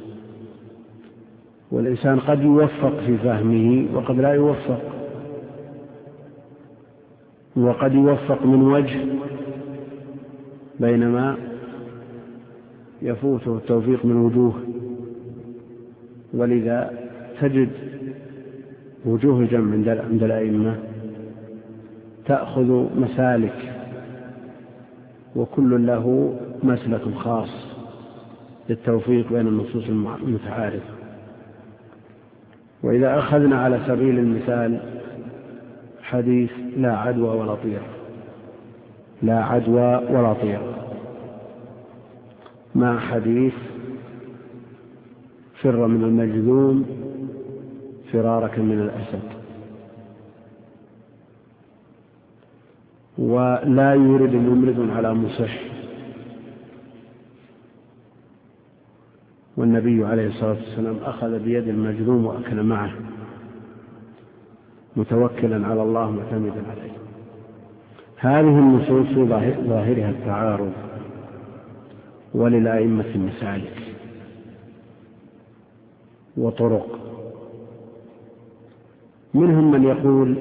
والإنسان قد يوفق في فهمه وقد لا يوفق، وقد يوفق من وجه بينما يفوته التوفيق من وجوه. ولذا تجد وجوه الجمع عند الأئمة تأخذ مسالك، وكل له مسلك خاص للتوفيق بين النصوص المتعارفة. وإذا أخذنا على سبيل المثال حديث لا عدوى ولا طير مع حديث فر من المجذوم فرارك من الأسد، ولا يورد ممرض على مصح، والنبي عليه الصلاة والسلام أخذ بيد المجذوم وأكل معه متوكلا على الله معتمدا عليه. هذه النصوص ظاهرها التعارض، وللأئمة مسالك وطرق. منهم من يقول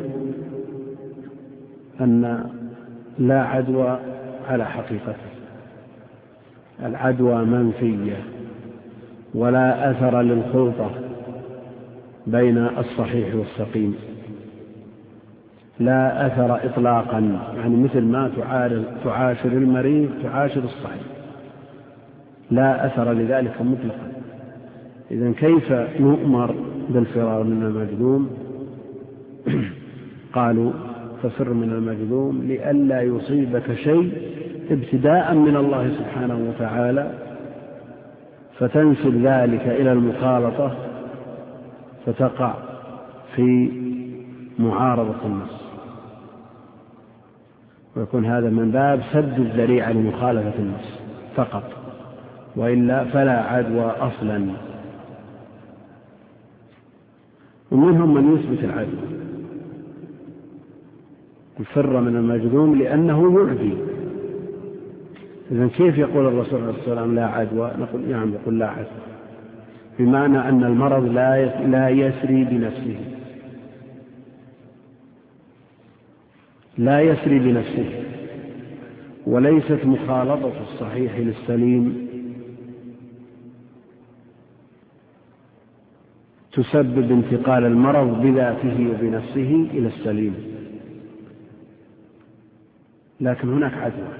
أن لا عدوى على حقيقته، العدوى منفية ولا أثر للخلطة بين الصحيح والسقيم، لا أثر إطلاقا، يعني مثل ما تعاشر المريض تعاشر الصحيح، لا أثر لذلك مطلقا. إذن كيف نؤمر بالفرار من المجذوم؟ قالوا ففر من المجذوم لئلا يصيبك شيء ابتداء من الله سبحانه وتعالى فتنسب ذلك إلى المخالطة فتقع في معارضة النص، ويكون هذا من باب سد الذريعة لمخالفة النص فقط، وإلا فلا عدوى أصلا. ومنهم من يثبت العدوى، يفر من المجذوم لأنه يعدي. إذن كيف يقول الرسول عليه الصلاة والسلام لا عدوى؟ نقول نعم، يقول لا عدوى، بمعنى أن المرض لا يسري بنفسه، وليست مخالطة الصحيح للسليم تسبب انتقال المرض بذاته وبنفسه إلى السليم، لكن هناك عدوى.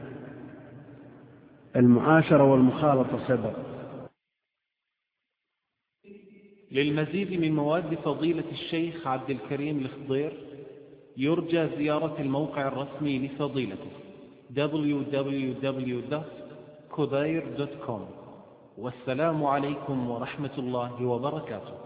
المعاشرة والمخالطة سبب. للمزيد من مواد فضيلة الشيخ عبد الكريم الخضير يرجى زيارة الموقع الرسمي لفضيلته www.khudair.com. والسلام عليكم ورحمة الله وبركاته.